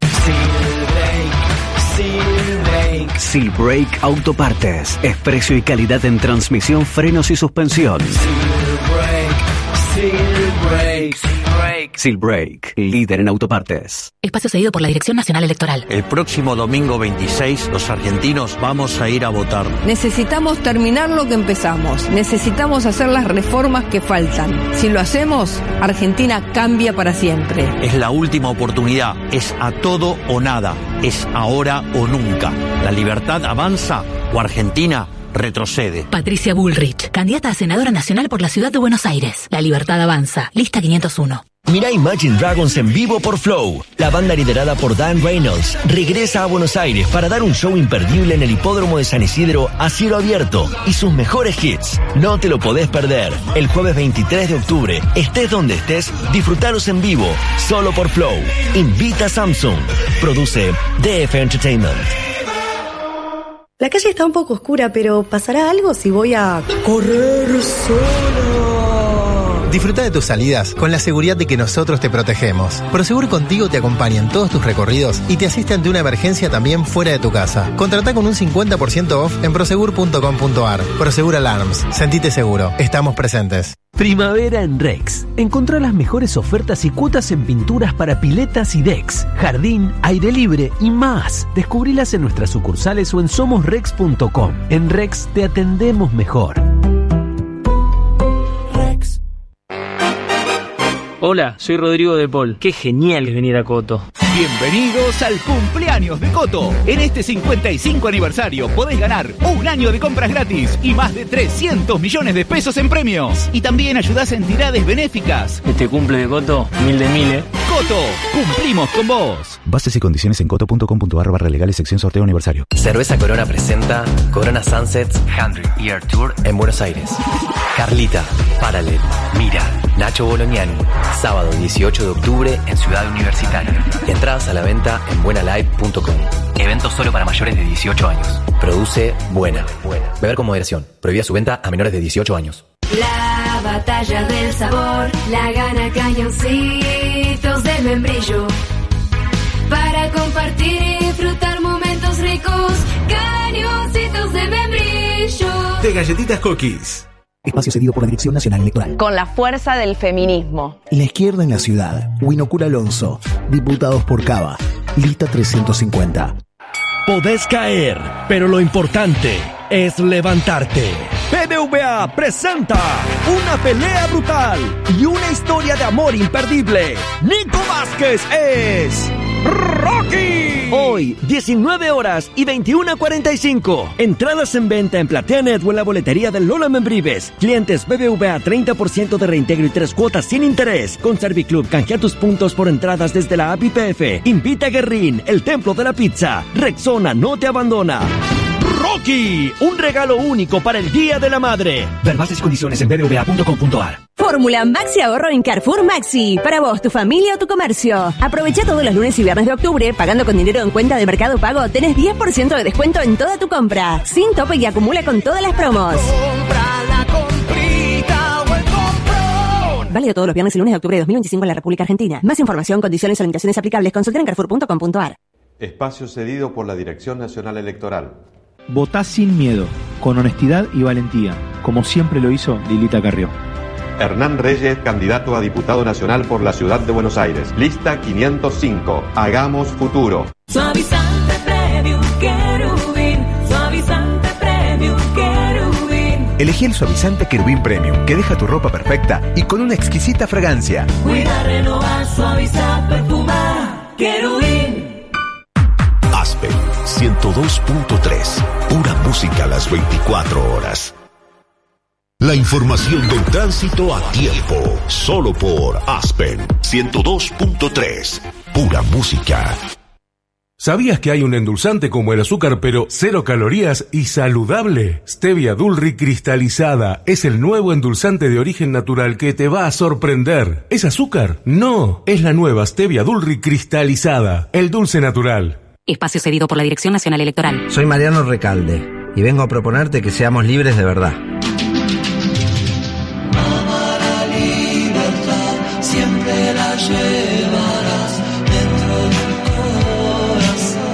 Seal Brake Autopartes. Es precio y calidad en transmisión, frenos y suspensión. Seal Brake, líder en autopartes. Espacio cedido por la Dirección Nacional Electoral. El próximo domingo veintiséis, los argentinos vamos a ir a votar. Necesitamos terminar lo que empezamos. Necesitamos hacer las reformas que faltan. Si lo hacemos, Argentina cambia para siempre. Es la última oportunidad. Es a todo o nada. Es ahora o nunca. La libertad avanza o Argentina retrocede. Patricia Bullrich, candidata a senadora nacional por la ciudad de Buenos Aires. La libertad avanza. Lista quinientos uno. Mirá Imagine Dragons en vivo por Flow. La banda liderada por Dan Reynolds regresa a Buenos Aires para dar un show imperdible en el hipódromo de San Isidro a cielo abierto y sus mejores hits. No te lo podés perder. El jueves veintitrés de octubre, estés donde estés, disfrutalos en vivo, solo por Flow. Invita a Samsung. Produce D F Entertainment. La calle está un poco oscura, pero ¿pasará algo si voy a correr sola? Disfruta de tus salidas con la seguridad de que nosotros te protegemos. Prosegur Contigo te acompaña en todos tus recorridos y te asiste ante una emergencia también fuera de tu casa. Contratá con un cincuenta por ciento off en prosegur punto com punto ar. Prosegur Alarms. Sentite seguro. Estamos presentes. Primavera en Rex. Encontrá las mejores ofertas y cuotas en pinturas para piletas y decks, jardín, aire libre y más. Descubrilas en nuestras sucursales o en somos rex punto com. En Rex te atendemos mejor. Hola, soy Rodrigo de Paul. Qué genial es venir a Coto. Bienvenidos al cumpleaños de Coto. En este cincuenta y cinco aniversario podés ganar un año de compras gratis y más de trescientos millones de pesos en premios. Y también ayudás en entidades benéficas. Este cumple de Coto, mil de mil, ¿eh? Coto, cumplimos con vos. Bases y condiciones en coto punto com punto ar barra legales sección sorteo aniversario. Cerveza Corona presenta Corona Sunsets cien Year Tour en Buenos Aires. Carlita, Paralel, Mira, Nacho Bolognani. Sábado dieciocho de octubre en Ciudad Universitaria. Entradas a la venta en buena live punto com. Evento solo para mayores de dieciocho años. Produce Buena. Beber con moderación. Prohibida su venta a menores de dieciocho años. La batalla del sabor la gana Cañoncitos del Membrillo. Para compartir y disfrutar momentos ricos, Cañoncitos de Membrillo. De Galletitas Cookies. Espacio cedido por la Dirección Nacional Electoral. Con la fuerza del feminismo. La izquierda en la ciudad. Winocura Alonso. Diputados por Cava. Lista trescientos cincuenta. Podés caer, pero lo importante es levantarte. B B V A presenta una pelea brutal y una historia de amor imperdible. Nico Vázquez es Rocky. Hoy, diecinueve horas y veintiuna cuarenta y cinco. Entradas en venta en PlateaNet o en la boletería del Lola Membrives. Clientes B B V A treinta por ciento de reintegro y tres cuotas sin interés. Con Serviclub canjea tus puntos por entradas desde la app I P F. Invita a Guerrín, el templo de la pizza. Rexona no te abandona. Rocky, un regalo único para el Día de la Madre. Ver bases y condiciones en b b v a punto com punto ar. Fórmula Maxi Ahorro en Carrefour Maxi. Para vos, tu familia o tu comercio. Aprovecha todos los lunes y viernes de octubre. Pagando con dinero en cuenta de Mercado Pago, tenés diez por ciento de descuento en toda tu compra. Sin tope y acumula con todas las promos. Compra la comprita o el comprón. Válido todos los viernes y lunes de octubre de dos mil veinticinco en la República Argentina. Más información, condiciones y limitaciones aplicables. Consulta en carrefour punto com punto ar. Espacio cedido por la Dirección Nacional Electoral. Votá sin miedo, con honestidad y valentía, como siempre lo hizo Lilita Carrió. Hernán Reyes, candidato a diputado nacional por la Ciudad de Buenos Aires. Lista quinientos cinco. Hagamos futuro. Suavizante Premium Querubín. Suavizante Premium Querubín. Elegí el suavizante Querubín Premium, que deja tu ropa perfecta y con una exquisita fragancia. Cuida, renovar, suavizar, perfumar. Querubín. Aspen ciento dos punto tres. Pura música a las veinticuatro horas. La información del tránsito a tiempo. Solo por Aspen ciento dos punto tres. Pura música. ¿Sabías que hay un endulzante como el azúcar, pero cero calorías y saludable? Stevia Dulri cristalizada es el nuevo endulzante de origen natural que te va a sorprender. ¿Es azúcar? No, es la nueva Stevia Dulri cristalizada, el dulce natural. Espacio cedido por la Dirección Nacional Electoral. Soy Mariano Recalde y vengo a proponerte que seamos libres de verdad. Mamá, la libertad siempre la llevarás dentro del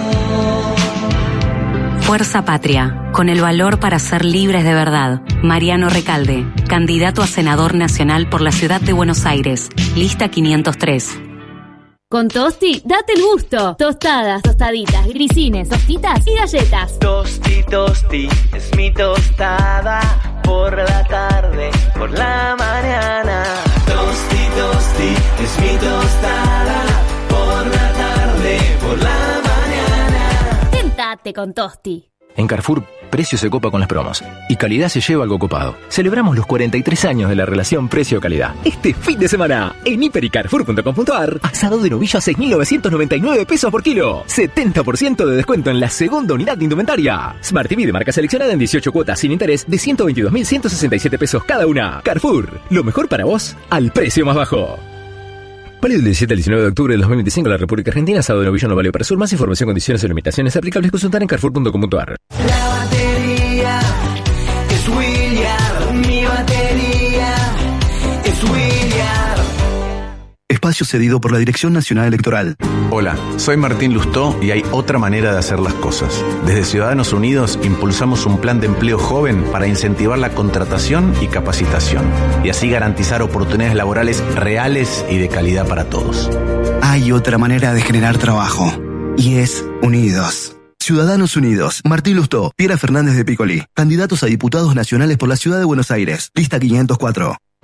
corazón. Fuerza Patria, con el valor para ser libres de verdad. Mariano Recalde, candidato a senador nacional por la Ciudad de Buenos Aires. Lista quinientos tres. Con Tosti, date el gusto. Tostadas, tostaditas, grisines, tostitas y galletas. Tosti, tosti, es mi tostada. Por la tarde, por la mañana. Tosti, tosti, es mi tostada. Por la tarde, por la mañana. Tentate con Tosti. En Carrefour, precio se copa con las promos y calidad se lleva algo copado. Celebramos los cuarenta y tres años de la relación precio-calidad. Este fin de semana, en hiper y carrefour punto com punto ar, asado de novillo a seis mil novecientos noventa y nueve pesos por kilo. setenta por ciento de descuento en la segunda unidad de indumentaria. Smart T V de marca seleccionada en dieciocho cuotas sin interés de ciento veintidós mil ciento sesenta y siete pesos cada una. Carrefour, lo mejor para vos al precio más bajo. Válido del diecisiete al diecinueve de octubre de dos mil veinticinco en la República Argentina. Asado de novillo no válido para sur. Más información, condiciones y limitaciones aplicables. Consultar en carrefour punto com punto ar. La batería es William. Mi batería es William. Espacio cedido por la Dirección Nacional Electoral. Hola, soy Martín Lustó y hay otra manera de hacer las cosas. Desde Ciudadanos Unidos impulsamos un plan de empleo joven para incentivar la contratación y capacitación y así garantizar oportunidades laborales reales y de calidad para todos. Hay otra manera de generar trabajo y es Unidos. Ciudadanos Unidos. Martín Lustó, Piera Fernández de Picolí. Candidatos a diputados nacionales por la Ciudad de Buenos Aires. Lista quinientos cuatro.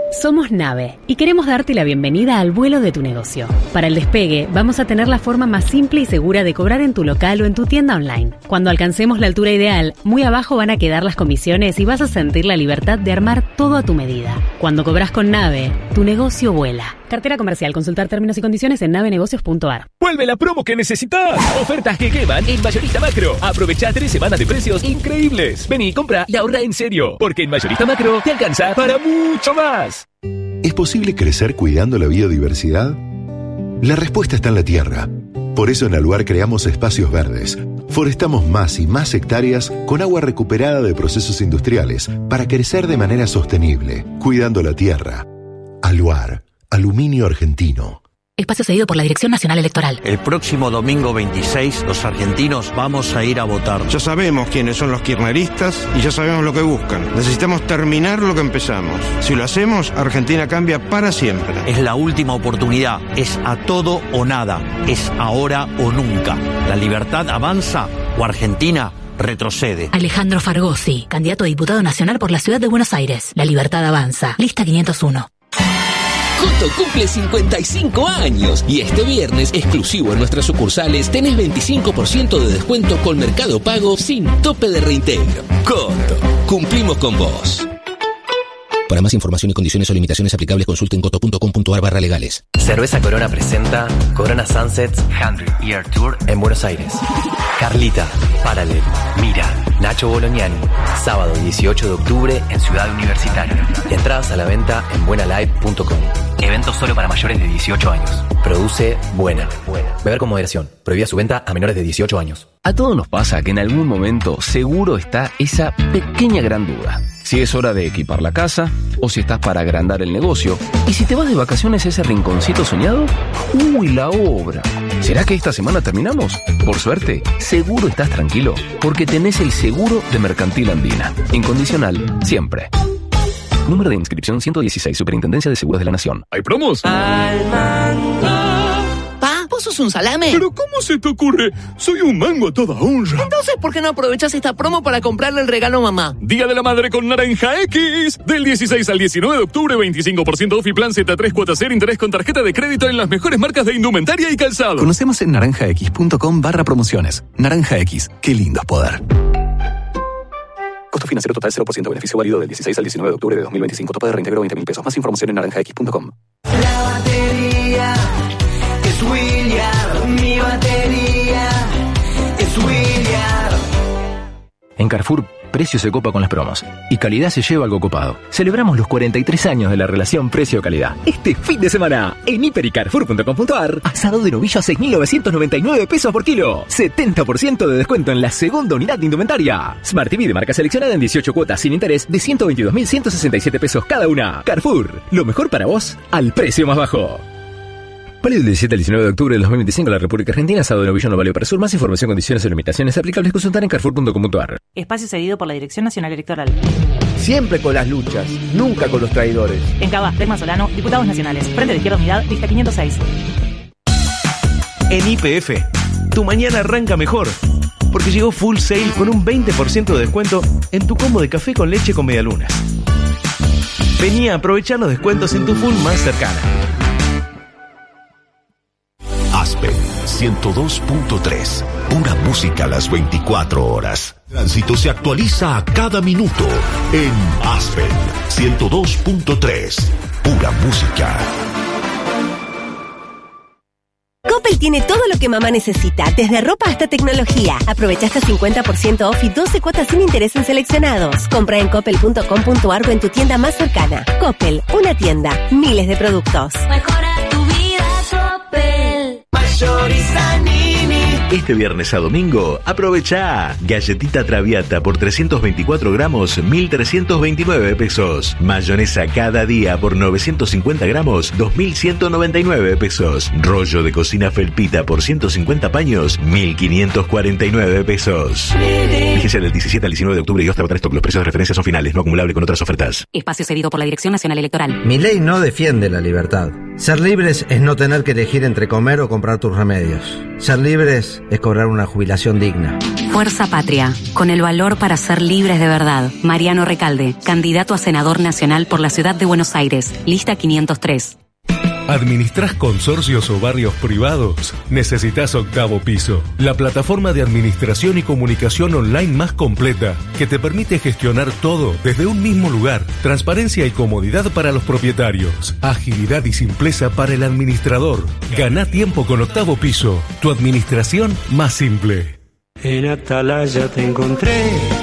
Somos Nave y queremos darte la bienvenida al vuelo de tu negocio. Para el despegue, vamos a tener la forma más simple y segura de cobrar en tu local o en tu tienda online. Cuando alcancemos la altura ideal, muy abajo van a quedar las comisiones y vas a sentir la libertad de armar todo a tu medida. Cuando cobras con Nave, tu negocio vuela. Cartera comercial. Consultar términos y condiciones en navenegocios punto a r. ¡Vuelve la promo que necesitas! Ofertas que queman en Mayorista Macro. Aprovecha tres semanas de precios increíbles. Vení, compra y ahorra en serio. Porque en Mayorista Macro te alcanza para mucho más. ¿Es posible crecer cuidando la biodiversidad? La respuesta está en la tierra. Por eso en Aluar creamos espacios verdes. Forestamos más y más hectáreas con agua recuperada de procesos industriales para crecer de manera sostenible, cuidando la tierra. Aluar. Aluminio argentino. Espacio cedido por la Dirección Nacional Electoral. El próximo domingo veintiséis, los argentinos vamos a ir a votar. Ya sabemos quiénes son los kirchneristas y ya sabemos lo que buscan. Necesitamos terminar lo que empezamos. Si lo hacemos, Argentina cambia para siempre. Es la última oportunidad. Es a todo o nada. Es ahora o nunca. La libertad avanza o Argentina retrocede. Alejandro Fargosi, candidato a diputado nacional por la Ciudad de Buenos Aires. La libertad avanza. Lista quinientos uno. Coto cumple cincuenta y cinco años y este viernes, exclusivo en nuestras sucursales, tenés veinticinco por ciento de descuento con Mercado Pago sin tope de reintegro. Coto, cumplimos con vos. Para más información y condiciones o limitaciones aplicables, consulten coto punto com punto a r barra legales. Cerveza Corona presenta Corona Sunsets cien Year Tour en Buenos Aires. Carlita, Paralel, Mira, Nacho Bolognani. Sábado dieciocho de octubre en Ciudad Universitaria. Entradas a la venta en buena live punto com. Evento solo para mayores de dieciocho años. Produce Buena. Beber con moderación. Prohibida su venta a menores de dieciocho años. A todos nos pasa que en algún momento seguro está esa pequeña gran duda. Si es hora de equipar la casa, o si estás para agrandar el negocio, y si te vas de vacaciones a ese rinconcito soñado, ¡uy, la obra! ¿Será que esta semana terminamos? Por suerte, seguro estás tranquilo, porque tenés el seguro de Mercantil Andina. Incondicional, siempre. Número de inscripción ciento dieciséis, Superintendencia de Seguros de la Nación. ¿Hay promos? Al mango. Pa, ¿vos sos un salame? ¿Pero cómo se te ocurre? Soy un mango a toda honra. Entonces, ¿por qué no aprovechas esta promo para comprarle el regalo a mamá? Día de la Madre con Naranja X. Del dieciséis al diecinueve de octubre, veinticinco por ciento off y plan Z tres cuotas cero interés con tarjeta de crédito en las mejores marcas de indumentaria y calzado. Conocemos en naranjax punto com barra promociones. Naranja X, qué lindo es poder. Costo financiero total cero por ciento. Beneficio válido del dieciséis al diecinueve de octubre de dos mil veinticinco. Tope de reintegro veinte mil pesos. Más información en naranjax punto com. La batería es William. Mi batería es William. En Carrefour, precio se copa con las promos y calidad se lleva algo copado. Celebramos los cuarenta y tres años de la relación precio-calidad. Este fin de semana, en hiper y carrefour punto com punto a r, asado de novillo a seis mil novecientos noventa y nueve pesos por kilo. setenta por ciento de descuento en la segunda unidad de indumentaria. Smart T V de marca seleccionada en dieciocho cuotas sin interés de ciento veintidós mil ciento sesenta y siete pesos cada una. Carrefour, lo mejor para vos al precio más bajo. Válido del diecisiete al diecinueve de octubre del dos mil veinticinco en la República Argentina. Asado de novillo no vale para sur. Más información, condiciones y limitaciones aplicables. Consultar en carrefour punto com punto a r. Espacio cedido por la Dirección Nacional Electoral. Siempre con las luchas, nunca con los traidores. En Cava, Telma Solano, Diputados Nacionales. Frente de Izquierda Unidad, lista quinientos seis. En Y P F, tu mañana arranca mejor. Porque llegó Full Sale con un veinte por ciento de descuento en tu combo de café con leche con medialunas. Vení a aprovechar los descuentos en tu Full más cercana. Aspen ciento dos punto tres. Pura música a las veinticuatro horas. Tránsito se actualiza a cada minuto en Aspen ciento dos punto tres. Pura música. Coppel tiene todo lo que mamá necesita, desde ropa hasta tecnología. Aprovecha hasta cincuenta por ciento off y doce cuotas sin interés en seleccionados. Compra en coppel punto com punto a r o en tu tienda más cercana. Coppel, una tienda, miles de productos. Mejora tu vida, Coppel. Mayorista Nini. Este viernes a domingo, aprovecha galletita Traviata por trescientos veinticuatro gramos, mil trescientos veintinueve pesos. Mayonesa cada día por novecientos cincuenta gramos, dos mil ciento noventa y nueve pesos. Rollo de cocina Felpita por ciento cincuenta paños, mil quinientos cuarenta y nueve pesos. Vigencia del diecisiete al diecinueve de octubre y hasta agotar stock. Los precios de referencia son finales, no acumulable con otras ofertas. Espacio cedido por la Dirección Nacional Electoral. Mi ley no defiende la libertad. Ser libres es no tener que elegir entre comer o comprar tus remedios. Ser libres es cobrar una jubilación digna. Fuerza Patria, con el valor para ser libres de verdad. Mariano Recalde, candidato a senador nacional por la ciudad de Buenos Aires, lista quinientos tres. ¿Administrás consorcios o barrios privados? Necesitas Octavo Piso, la plataforma de administración y comunicación online más completa que te permite gestionar todo desde un mismo lugar. Transparencia y comodidad para los propietarios. Agilidad y simpleza para el administrador. Gana tiempo con Octavo Piso, tu administración más simple. En Atalaya te encontré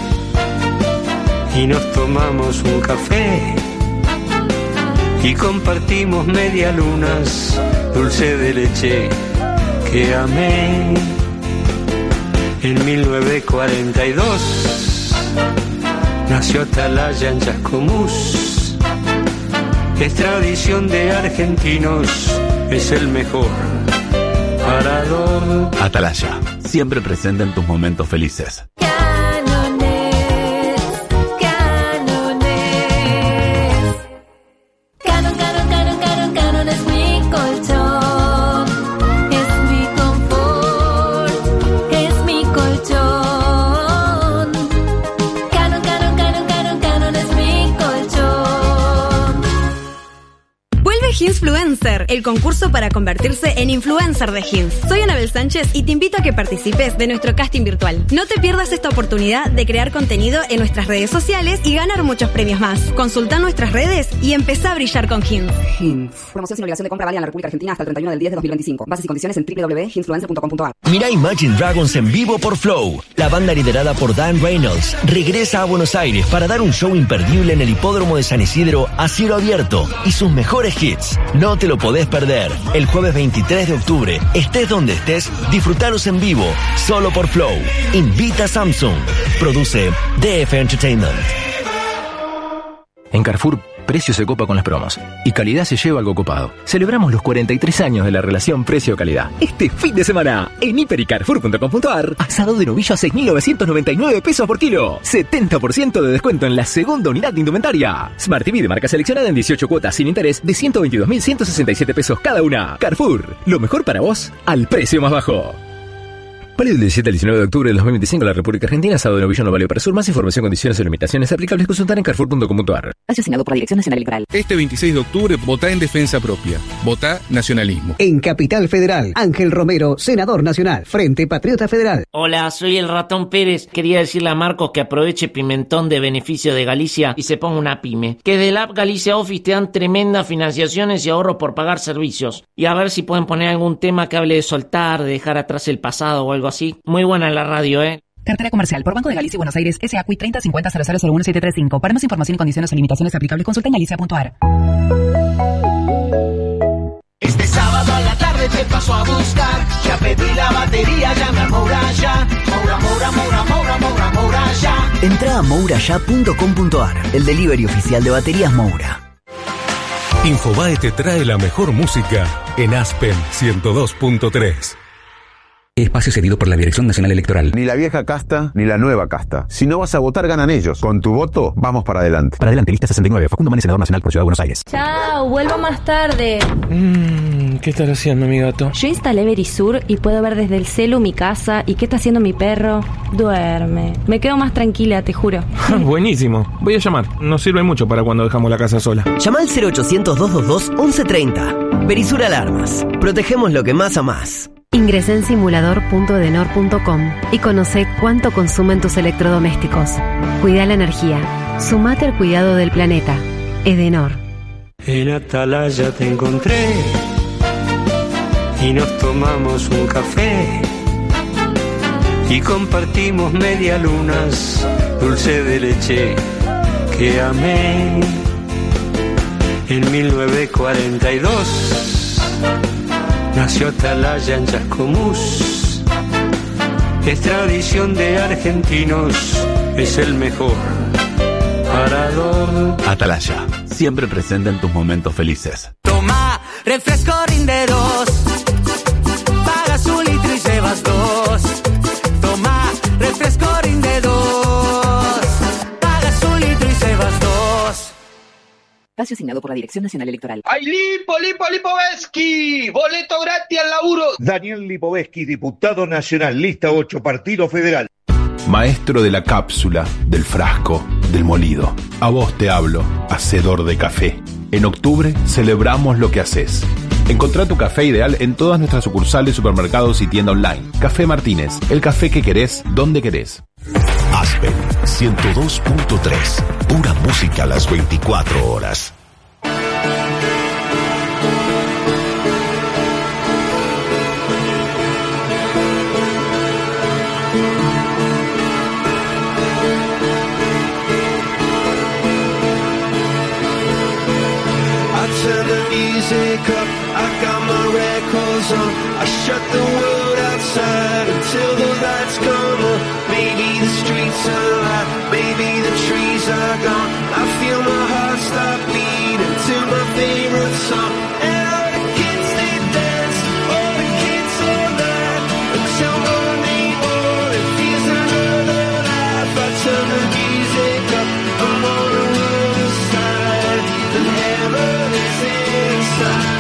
y nos tomamos un café. Y compartimos medialunas, dulce de leche que amé. En mil novecientos cuarenta y dos nació Atalaya en Chascomús. Es tradición de argentinos, es el mejor parador. Atalaya, siempre presente en tus momentos felices. Hinsfluencer, el concurso para convertirse en influencer de Hins. Soy Anabel Sánchez y te invito a que participes de nuestro casting virtual. No te pierdas esta oportunidad de crear contenido en nuestras redes sociales y ganar muchos premios más. Consulta nuestras redes y empezá a brillar con Hins. Hins. Promoción sin obligación de compra válida en la República Argentina hasta el treinta y uno del diez de dos mil veinticinco. Bases y condiciones en doble u doble u doble u punto hinfluencer punto com punto a r. Mirá Imagine Dragons en vivo por Flow. La banda liderada por Dan Reynolds regresa a Buenos Aires para dar un show imperdible en el hipódromo de San Isidro a cielo abierto y sus mejores hits. No te lo podés perder. El jueves veintitrés de octubre, estés donde estés, disfrutalos en vivo, solo por Flow. Invita a Samsung. Produce D F Entertainment. En Carrefour, precio se copa con las promos y calidad se lleva algo copado. Celebramos los cuarenta y tres años de la relación precio-calidad. Este fin de semana, en hiper y carrefour punto com punto a r, asado de novillo a seis mil novecientos noventa y nueve pesos por kilo. setenta por ciento de descuento en la segunda unidad de indumentaria. Smart T V de marca seleccionada en dieciocho cuotas sin interés de ciento veintidós mil ciento sesenta y siete pesos cada una. Carrefour, lo mejor para vos al precio más bajo. Válido del diecisiete al diecinueve de octubre de dos mil veinticinco en la República Argentina. Asado de novillo no válido para sur. Más información, condiciones y limitaciones aplicables. Consultar en carrefour punto com punto a r. Asignado por la Dirección Nacional Electoral. Este veintiséis de octubre, votá en defensa propia. Votá nacionalismo. En Capital Federal, Ángel Romero, senador nacional, Frente Patriota Federal. Hola, soy el Ratón Pérez. Quería decirle a Marcos que aproveche Pimentón de beneficio de Galicia y se ponga una pyme. Que de la app Galicia Office te dan tremendas financiaciones y ahorros por pagar servicios. Y a ver si pueden poner algún tema que hable de soltar, de dejar atrás el pasado o algo así. Muy buena en la radio, ¿eh? Cartera comercial por Banco de Galicia y Buenos Aires, S A C U I treinta cincuenta cero cero cero uno siete tres cinco. Para más información y condiciones y limitaciones aplicables, consulta en galicia punto a r. Este sábado a la tarde te paso a buscar. Ya pedí la batería, llama a Moura ya. Moura, Moura, Moura, Moura, Moura, Moura ya. Entra a moura ya punto com punto a r, el delivery oficial de baterías Moura. Infobae te trae la mejor música en Aspen ciento dos punto tres. Espacio cedido por la Dirección Nacional Electoral. Ni la vieja casta, ni la nueva casta. Si no vas a votar, ganan ellos. Con tu voto, vamos para adelante. Para adelante, lista sesenta y nueve. Facundo Manes, senador nacional por Ciudad de Buenos Aires. Chao, vuelvo más tarde. Mmm, ¿qué estás haciendo, mi gato? Yo instalé Verisur y puedo ver desde el celu mi casa. ¿Y qué está haciendo mi perro? Duerme. Me quedo más tranquila, te juro. Buenísimo. Voy a llamar. Nos sirve mucho para cuando dejamos la casa sola. Llama al cero ochocientos, doscientos veintidós, once treinta. Verisur Alarmas. Protegemos lo que más amás. Ingresá en simulador punto edenor punto com y conoce cuánto consumen tus electrodomésticos. Cuida la energía. Sumate al cuidado del planeta. Edenor. En Atalaya te encontré y nos tomamos un café y compartimos medialunas, dulce de leche que amé. En mil novecientos cuarenta y dos nació Atalaya en Chascomús. Es tradición de argentinos, es el mejor parador. Atalaya, siempre presente en tus momentos felices. Toma, refresco Rinderos. Pagas un litro y llevas dos. Toma, refresco Rinderos. Pagas un litro y llevas dos. Espacio asignado por la Dirección Nacional Electoral. ¡Ay, Lipo, Lipo, Lipovetsky! ¡Boleto gratis al laburo! Daniel Lipovetsky, diputado nacional, lista ocho, Partido Federal. Maestro de la cápsula, del frasco, del molido. A vos te hablo, hacedor de café. En octubre celebramos lo que haces. Encontrá tu café ideal en todas nuestras sucursales, supermercados y tienda online. Café Martínez, el café que querés, donde querés. Aspen ciento dos punto tres, pura música a las veinticuatro horas. Turn the music up, I got my records on. I shut the world outside until the lights come on. Maybe the streets are alive, maybe the trees are gone. I feel my heart start beating to my favorite song. And all the kids they dance, all the kids all night until Monday morning feels another life. I turn the music up, I'm on the other side. The heaven is inside.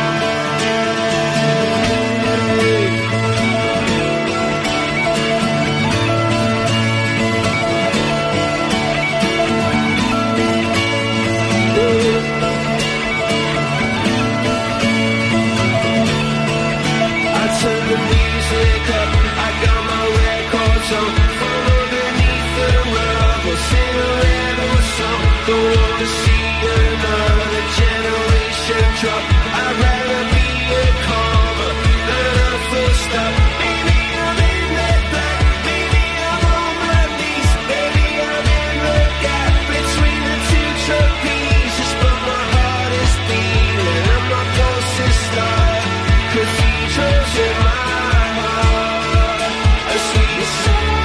I'd rather be a comma than a full stop. Maybe I'm in the black, maybe I'm on my knees, maybe I'm in the gap between the two trapezes. But my heart is beating and my pulse is starting. Cathedrals in my heart, a sweet song.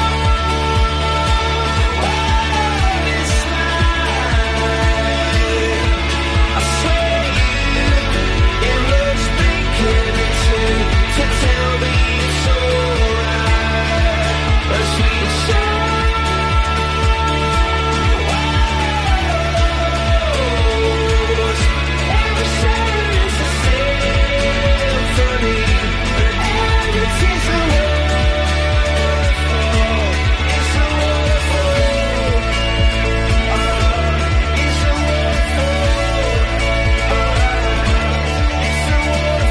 This night, I swear. To tell me it's alright, a sweet song. Every sound is a symphony, but every tear's a waterfall. It's a waterfall. It's a waterfall. It's a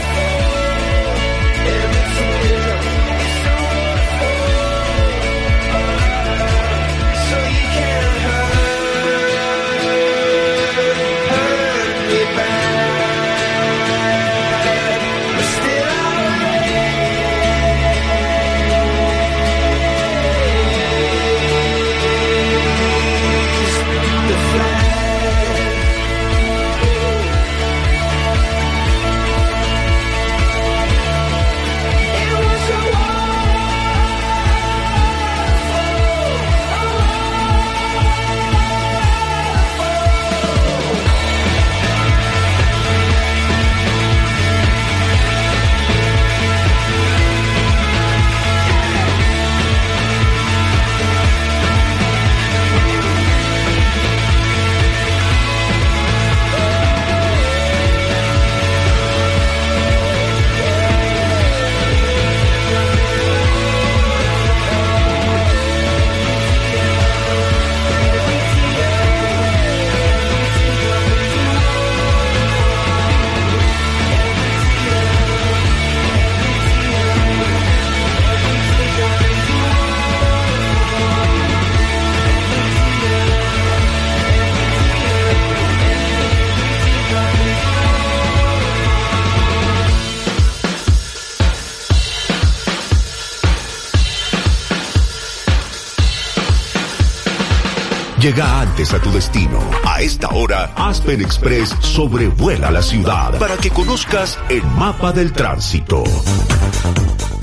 Llega antes a tu destino. A esta hora, Aspen Express sobrevuela la ciudad para que conozcas el mapa del tránsito.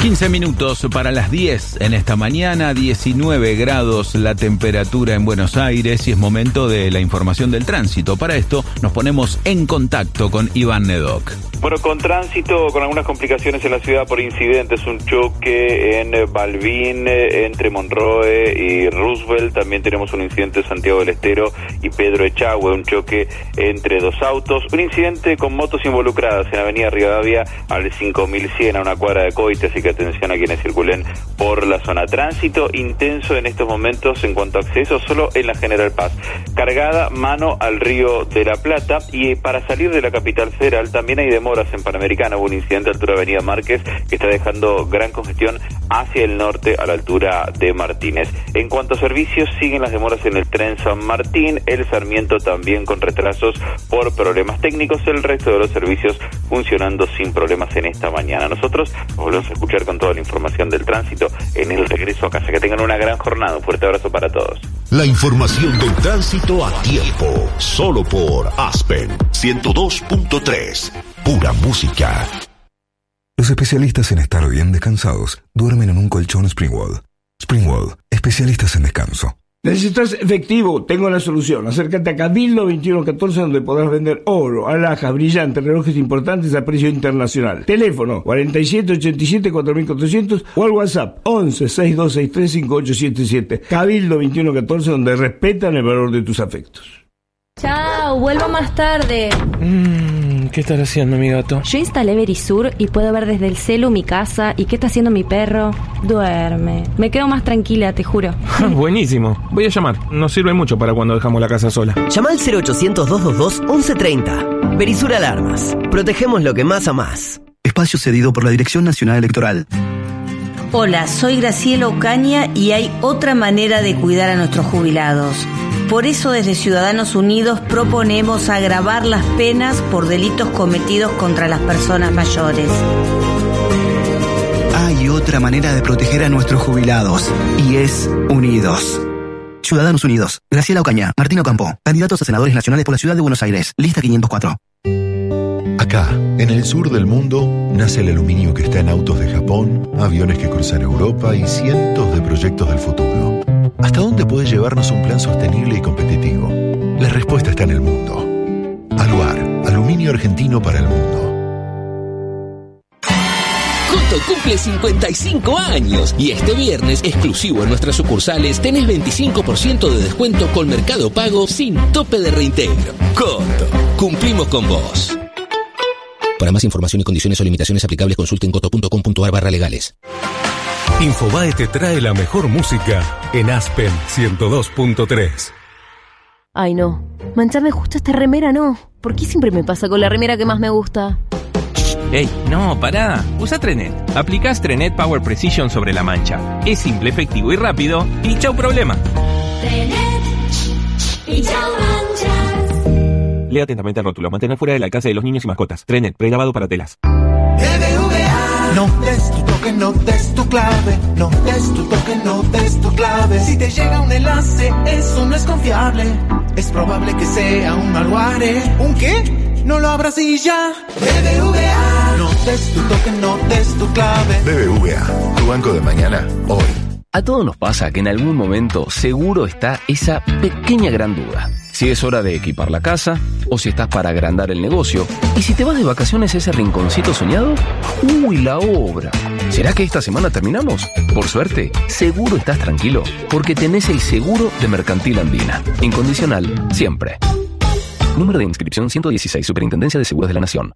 quince minutos para las diez en esta mañana, diecinueve grados la temperatura en Buenos Aires y es momento de la información del tránsito. Para esto nos ponemos en contacto con Iván Nedoc. Bueno, con tránsito, con algunas complicaciones en la ciudad por incidentes, un choque en Balbín, entre Monroe y Roosevelt. También tenemos un incidente en Santiago del Estero y Pedro Echagüe, un choque entre dos autos. Un incidente con motos involucradas en Avenida Rivadavia al cinco mil cien, a una cuadra de Coite, así que atención a quienes circulen por la zona. Tránsito intenso en estos momentos en cuanto a acceso, solo en la General Paz. Cargada mano al Río de la Plata, y para salir de la capital federal también hay demoras en Panamericana. Hubo un incidente a altura de Avenida Márquez que está dejando gran congestión hacia el norte a la altura de Martínez. En cuanto a servicios, siguen las demoras en el tren San Martín, el Sarmiento también con retrasos por problemas técnicos, el resto de los servicios funcionando sin problemas en esta mañana. Nosotros nos volvemos a escuchar con toda la información del tránsito en el regreso a casa. Que tengan una gran jornada, un fuerte abrazo para todos. La información del tránsito a tiempo, solo por Aspen ciento dos punto tres. Pura música. Los especialistas en estar bien descansados duermen en un colchón Springwall. Springwall, especialistas en descanso. ¿Necesitas efectivo? Tengo la solución. Acércate a Cabildo veintiuno catorce, donde podrás vender oro, alhajas, brillantes, relojes importantes a precio internacional. Teléfono cuarenta y siete ochenta y siete cuatro mil cuatrocientos o al WhatsApp once sesenta y dos sesenta y tres cincuenta y ocho setenta y siete. Cabildo veintiuno catorce, donde respetan el valor de tus afectos. Chao, vuelvo más tarde. Mmm, ¿qué estás haciendo, mi gato? Yo instalé Verisur y puedo ver desde el celu mi casa y qué está haciendo mi perro. Duerme. Me quedo más tranquila, te juro. Buenísimo. Voy a llamar. Nos sirve mucho para cuando dejamos la casa sola. Llama al cero ochocientos, doscientos veintidós, once treinta. Verisur Alarmas. Protegemos lo que más amás. Espacio cedido por la Dirección Nacional Electoral. Hola, soy Graciela Ocaña y hay otra manera de cuidar a nuestros jubilados. Por eso desde Ciudadanos Unidos proponemos agravar las penas por delitos cometidos contra las personas mayores. Hay otra manera de proteger a nuestros jubilados y es unidos. Ciudadanos Unidos. Graciela Ocaña, Martín Ocampo, candidatos a senadores nacionales por la Ciudad de Buenos Aires. Lista quinientos cuatro. Acá, en el sur del mundo, nace el aluminio que está en autos de Japón, aviones que cruzan Europa y cientos de proyectos del futuro. ¿Hasta dónde puede llevarnos un plan sostenible y competitivo? La respuesta está en el mundo. Aluar, aluminio argentino para el mundo. Coto cumple cincuenta y cinco años y este viernes, exclusivo en nuestras sucursales, tenés veinticinco por ciento de descuento con Mercado Pago sin tope de reintegro. Coto, cumplimos con vos. Para más información y condiciones o limitaciones aplicables, consulten coto punto com punto ar barra legales. Infobae te trae la mejor música en Aspen ciento dos punto tres. Ay, no. Mancharme justo esta remera, no. ¿Por qué siempre me pasa con la remera que más me gusta? Ey, no, pará. Usa Trenet. Aplicás Trenet Power Precision sobre la mancha. Es simple, efectivo y rápido. Y chau problema. Trenet y chau manchas. Lea atentamente el rótulo. Mantener fuera del alcance de los niños y mascotas. Trenet, prelavado para telas. No des tu toque, no des tu clave. No des tu toque, no des tu clave. Si te llega un enlace, eso no es confiable. Es probable que sea un malware. ¿Un qué? No lo abras y ya. B B V A. No des tu toque, no des tu clave. B B V A, tu banco de mañana, hoy. A todos nos pasa que en algún momento seguro está esa pequeña gran duda. Si es hora de equipar la casa, o si estás para agrandar el negocio, y si te vas de vacaciones a ese rinconcito soñado, ¡uy, la obra! ¿Será que esta semana terminamos? Por suerte, seguro estás tranquilo, porque tenés el seguro de Mercantil Andina. Incondicional, siempre. Número de inscripción ciento dieciséis, Superintendencia de Seguros de la Nación.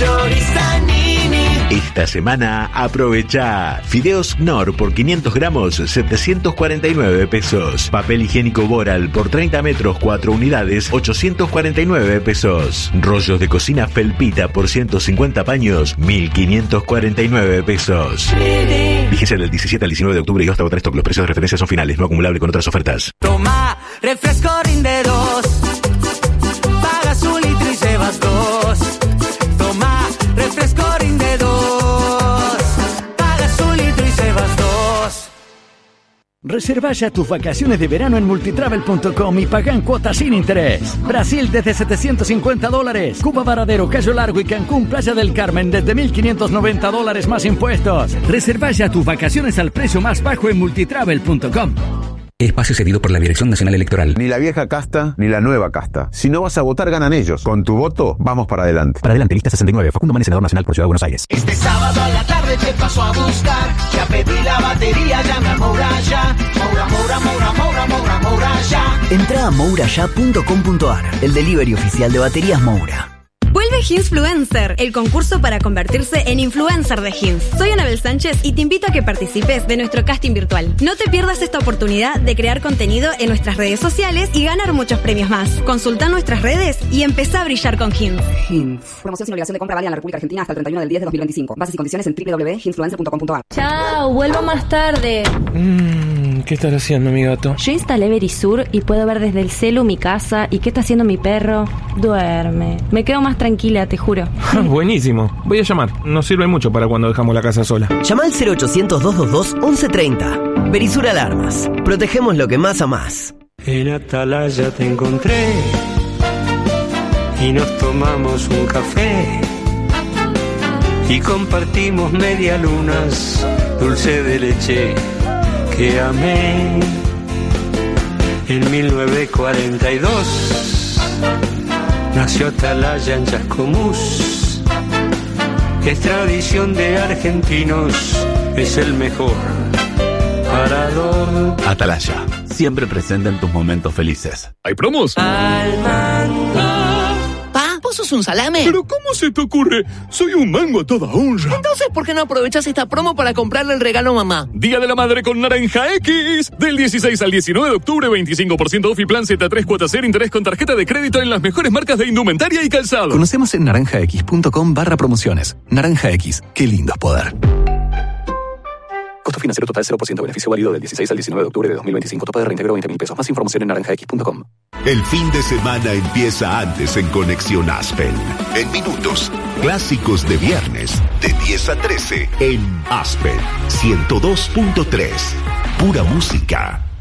Esta semana aprovecha fideos Knorr por quinientos gramos, setecientos cuarenta y nueve pesos. Papel higiénico Boral por treinta metros, cuatro unidades, ochocientos cuarenta y nueve pesos. Rollos de cocina Felpita por ciento cincuenta paños, mil quinientos cuarenta y nueve pesos. Vigencia del diecisiete al diecinueve de octubre y hasta otra stock. Los precios de referencia son finales, no acumulable con otras ofertas. Toma, refresco rinde dos. Pagas un litro y llevas dos. Toma, refresco rinde dos. Pagas un litro y llevas dos. Reserva ya tus vacaciones de verano en multitravel punto com y paga en cuotas sin interés. Brasil desde setecientos cincuenta dólares. Cuba, Varadero, Cayo Largo y Cancún, Playa del Carmen desde mil quinientos noventa dólares más impuestos. Reserva ya tus vacaciones al precio más bajo en multitravel punto com. Espacio cedido por la Dirección Nacional Electoral. Ni la vieja casta, ni la nueva casta. Si no vas a votar, ganan ellos. Con tu voto, vamos para adelante. Para adelante, lista sesenta y nueve. Facundo Manes, senador nacional por Ciudad de Buenos Aires. Este sábado a la tarde te paso a buscar. Ya pedí la batería, llama a Moura ya. Moura, Moura, Moura, Moura, Moura, Moura ya. Entra a moura ya punto com punto ar, el delivery oficial de baterías Moura. Vuelve Hinsfluencer, el concurso para convertirse en influencer de Hins. Soy Anabel Sánchez y te invito a que participes de nuestro casting virtual. No te pierdas esta oportunidad de crear contenido en nuestras redes sociales y ganar muchos premios más. Consulta nuestras redes y empezá a brillar con Hins. Hins. Promoción sin obligación de compra válida en la República Argentina hasta el treinta y uno del diez de dos mil veinticinco. Bases y condiciones en doble u doble u doble punto hinsfluencer punto com punto ar. Chao, vuelvo más tarde. Mmm, ¿qué estás haciendo, mi gato? Yo instalé Verisur y puedo ver desde el celu mi casa y qué está haciendo mi perro. Duerme. Me quedo más tranquila, te juro. Buenísimo. Voy a llamar. Nos sirve mucho para cuando dejamos la casa sola. Llama al cero ochocientos, doscientos veintidós, once treinta. Verisur Alarmas. Protegemos lo que más amás. En Atalaya te encontré y nos tomamos un café y compartimos medialunas, dulce de leche que amé. En mil novecientos cuarenta y dos nació Atalaya en Chascomús. Es tradición de argentinos, es el mejor parador. Atalaya, siempre presente en tus momentos felices. ¿Hay promos? Al mango. Pa, ¿vos sos un salame? ¿Pero cómo se te ocurre? Soy un mango a toda honra. Entonces, ¿por qué no aprovechás esta promo para comprarle el regalo a mamá? Día de la Madre con Naranja X. Del dieciséis al diecinueve de octubre, veinticinco por ciento off y plan Z tres cuotas cero interés con tarjeta de crédito en las mejores marcas de indumentaria y calzado. Conocemos en naranjax.com barra promociones. Naranja X, qué lindo es poder. Costo financiero total cero por ciento. Beneficio válido del dieciséis al diecinueve de octubre de dos mil veinticinco. Tope de reintegro veinte mil pesos. Más información en naranjax punto com. El fin de semana empieza antes en Conexión Aspen. En minutos, clásicos de viernes, de diez a trece, en Aspen ciento dos punto tres. Pura música.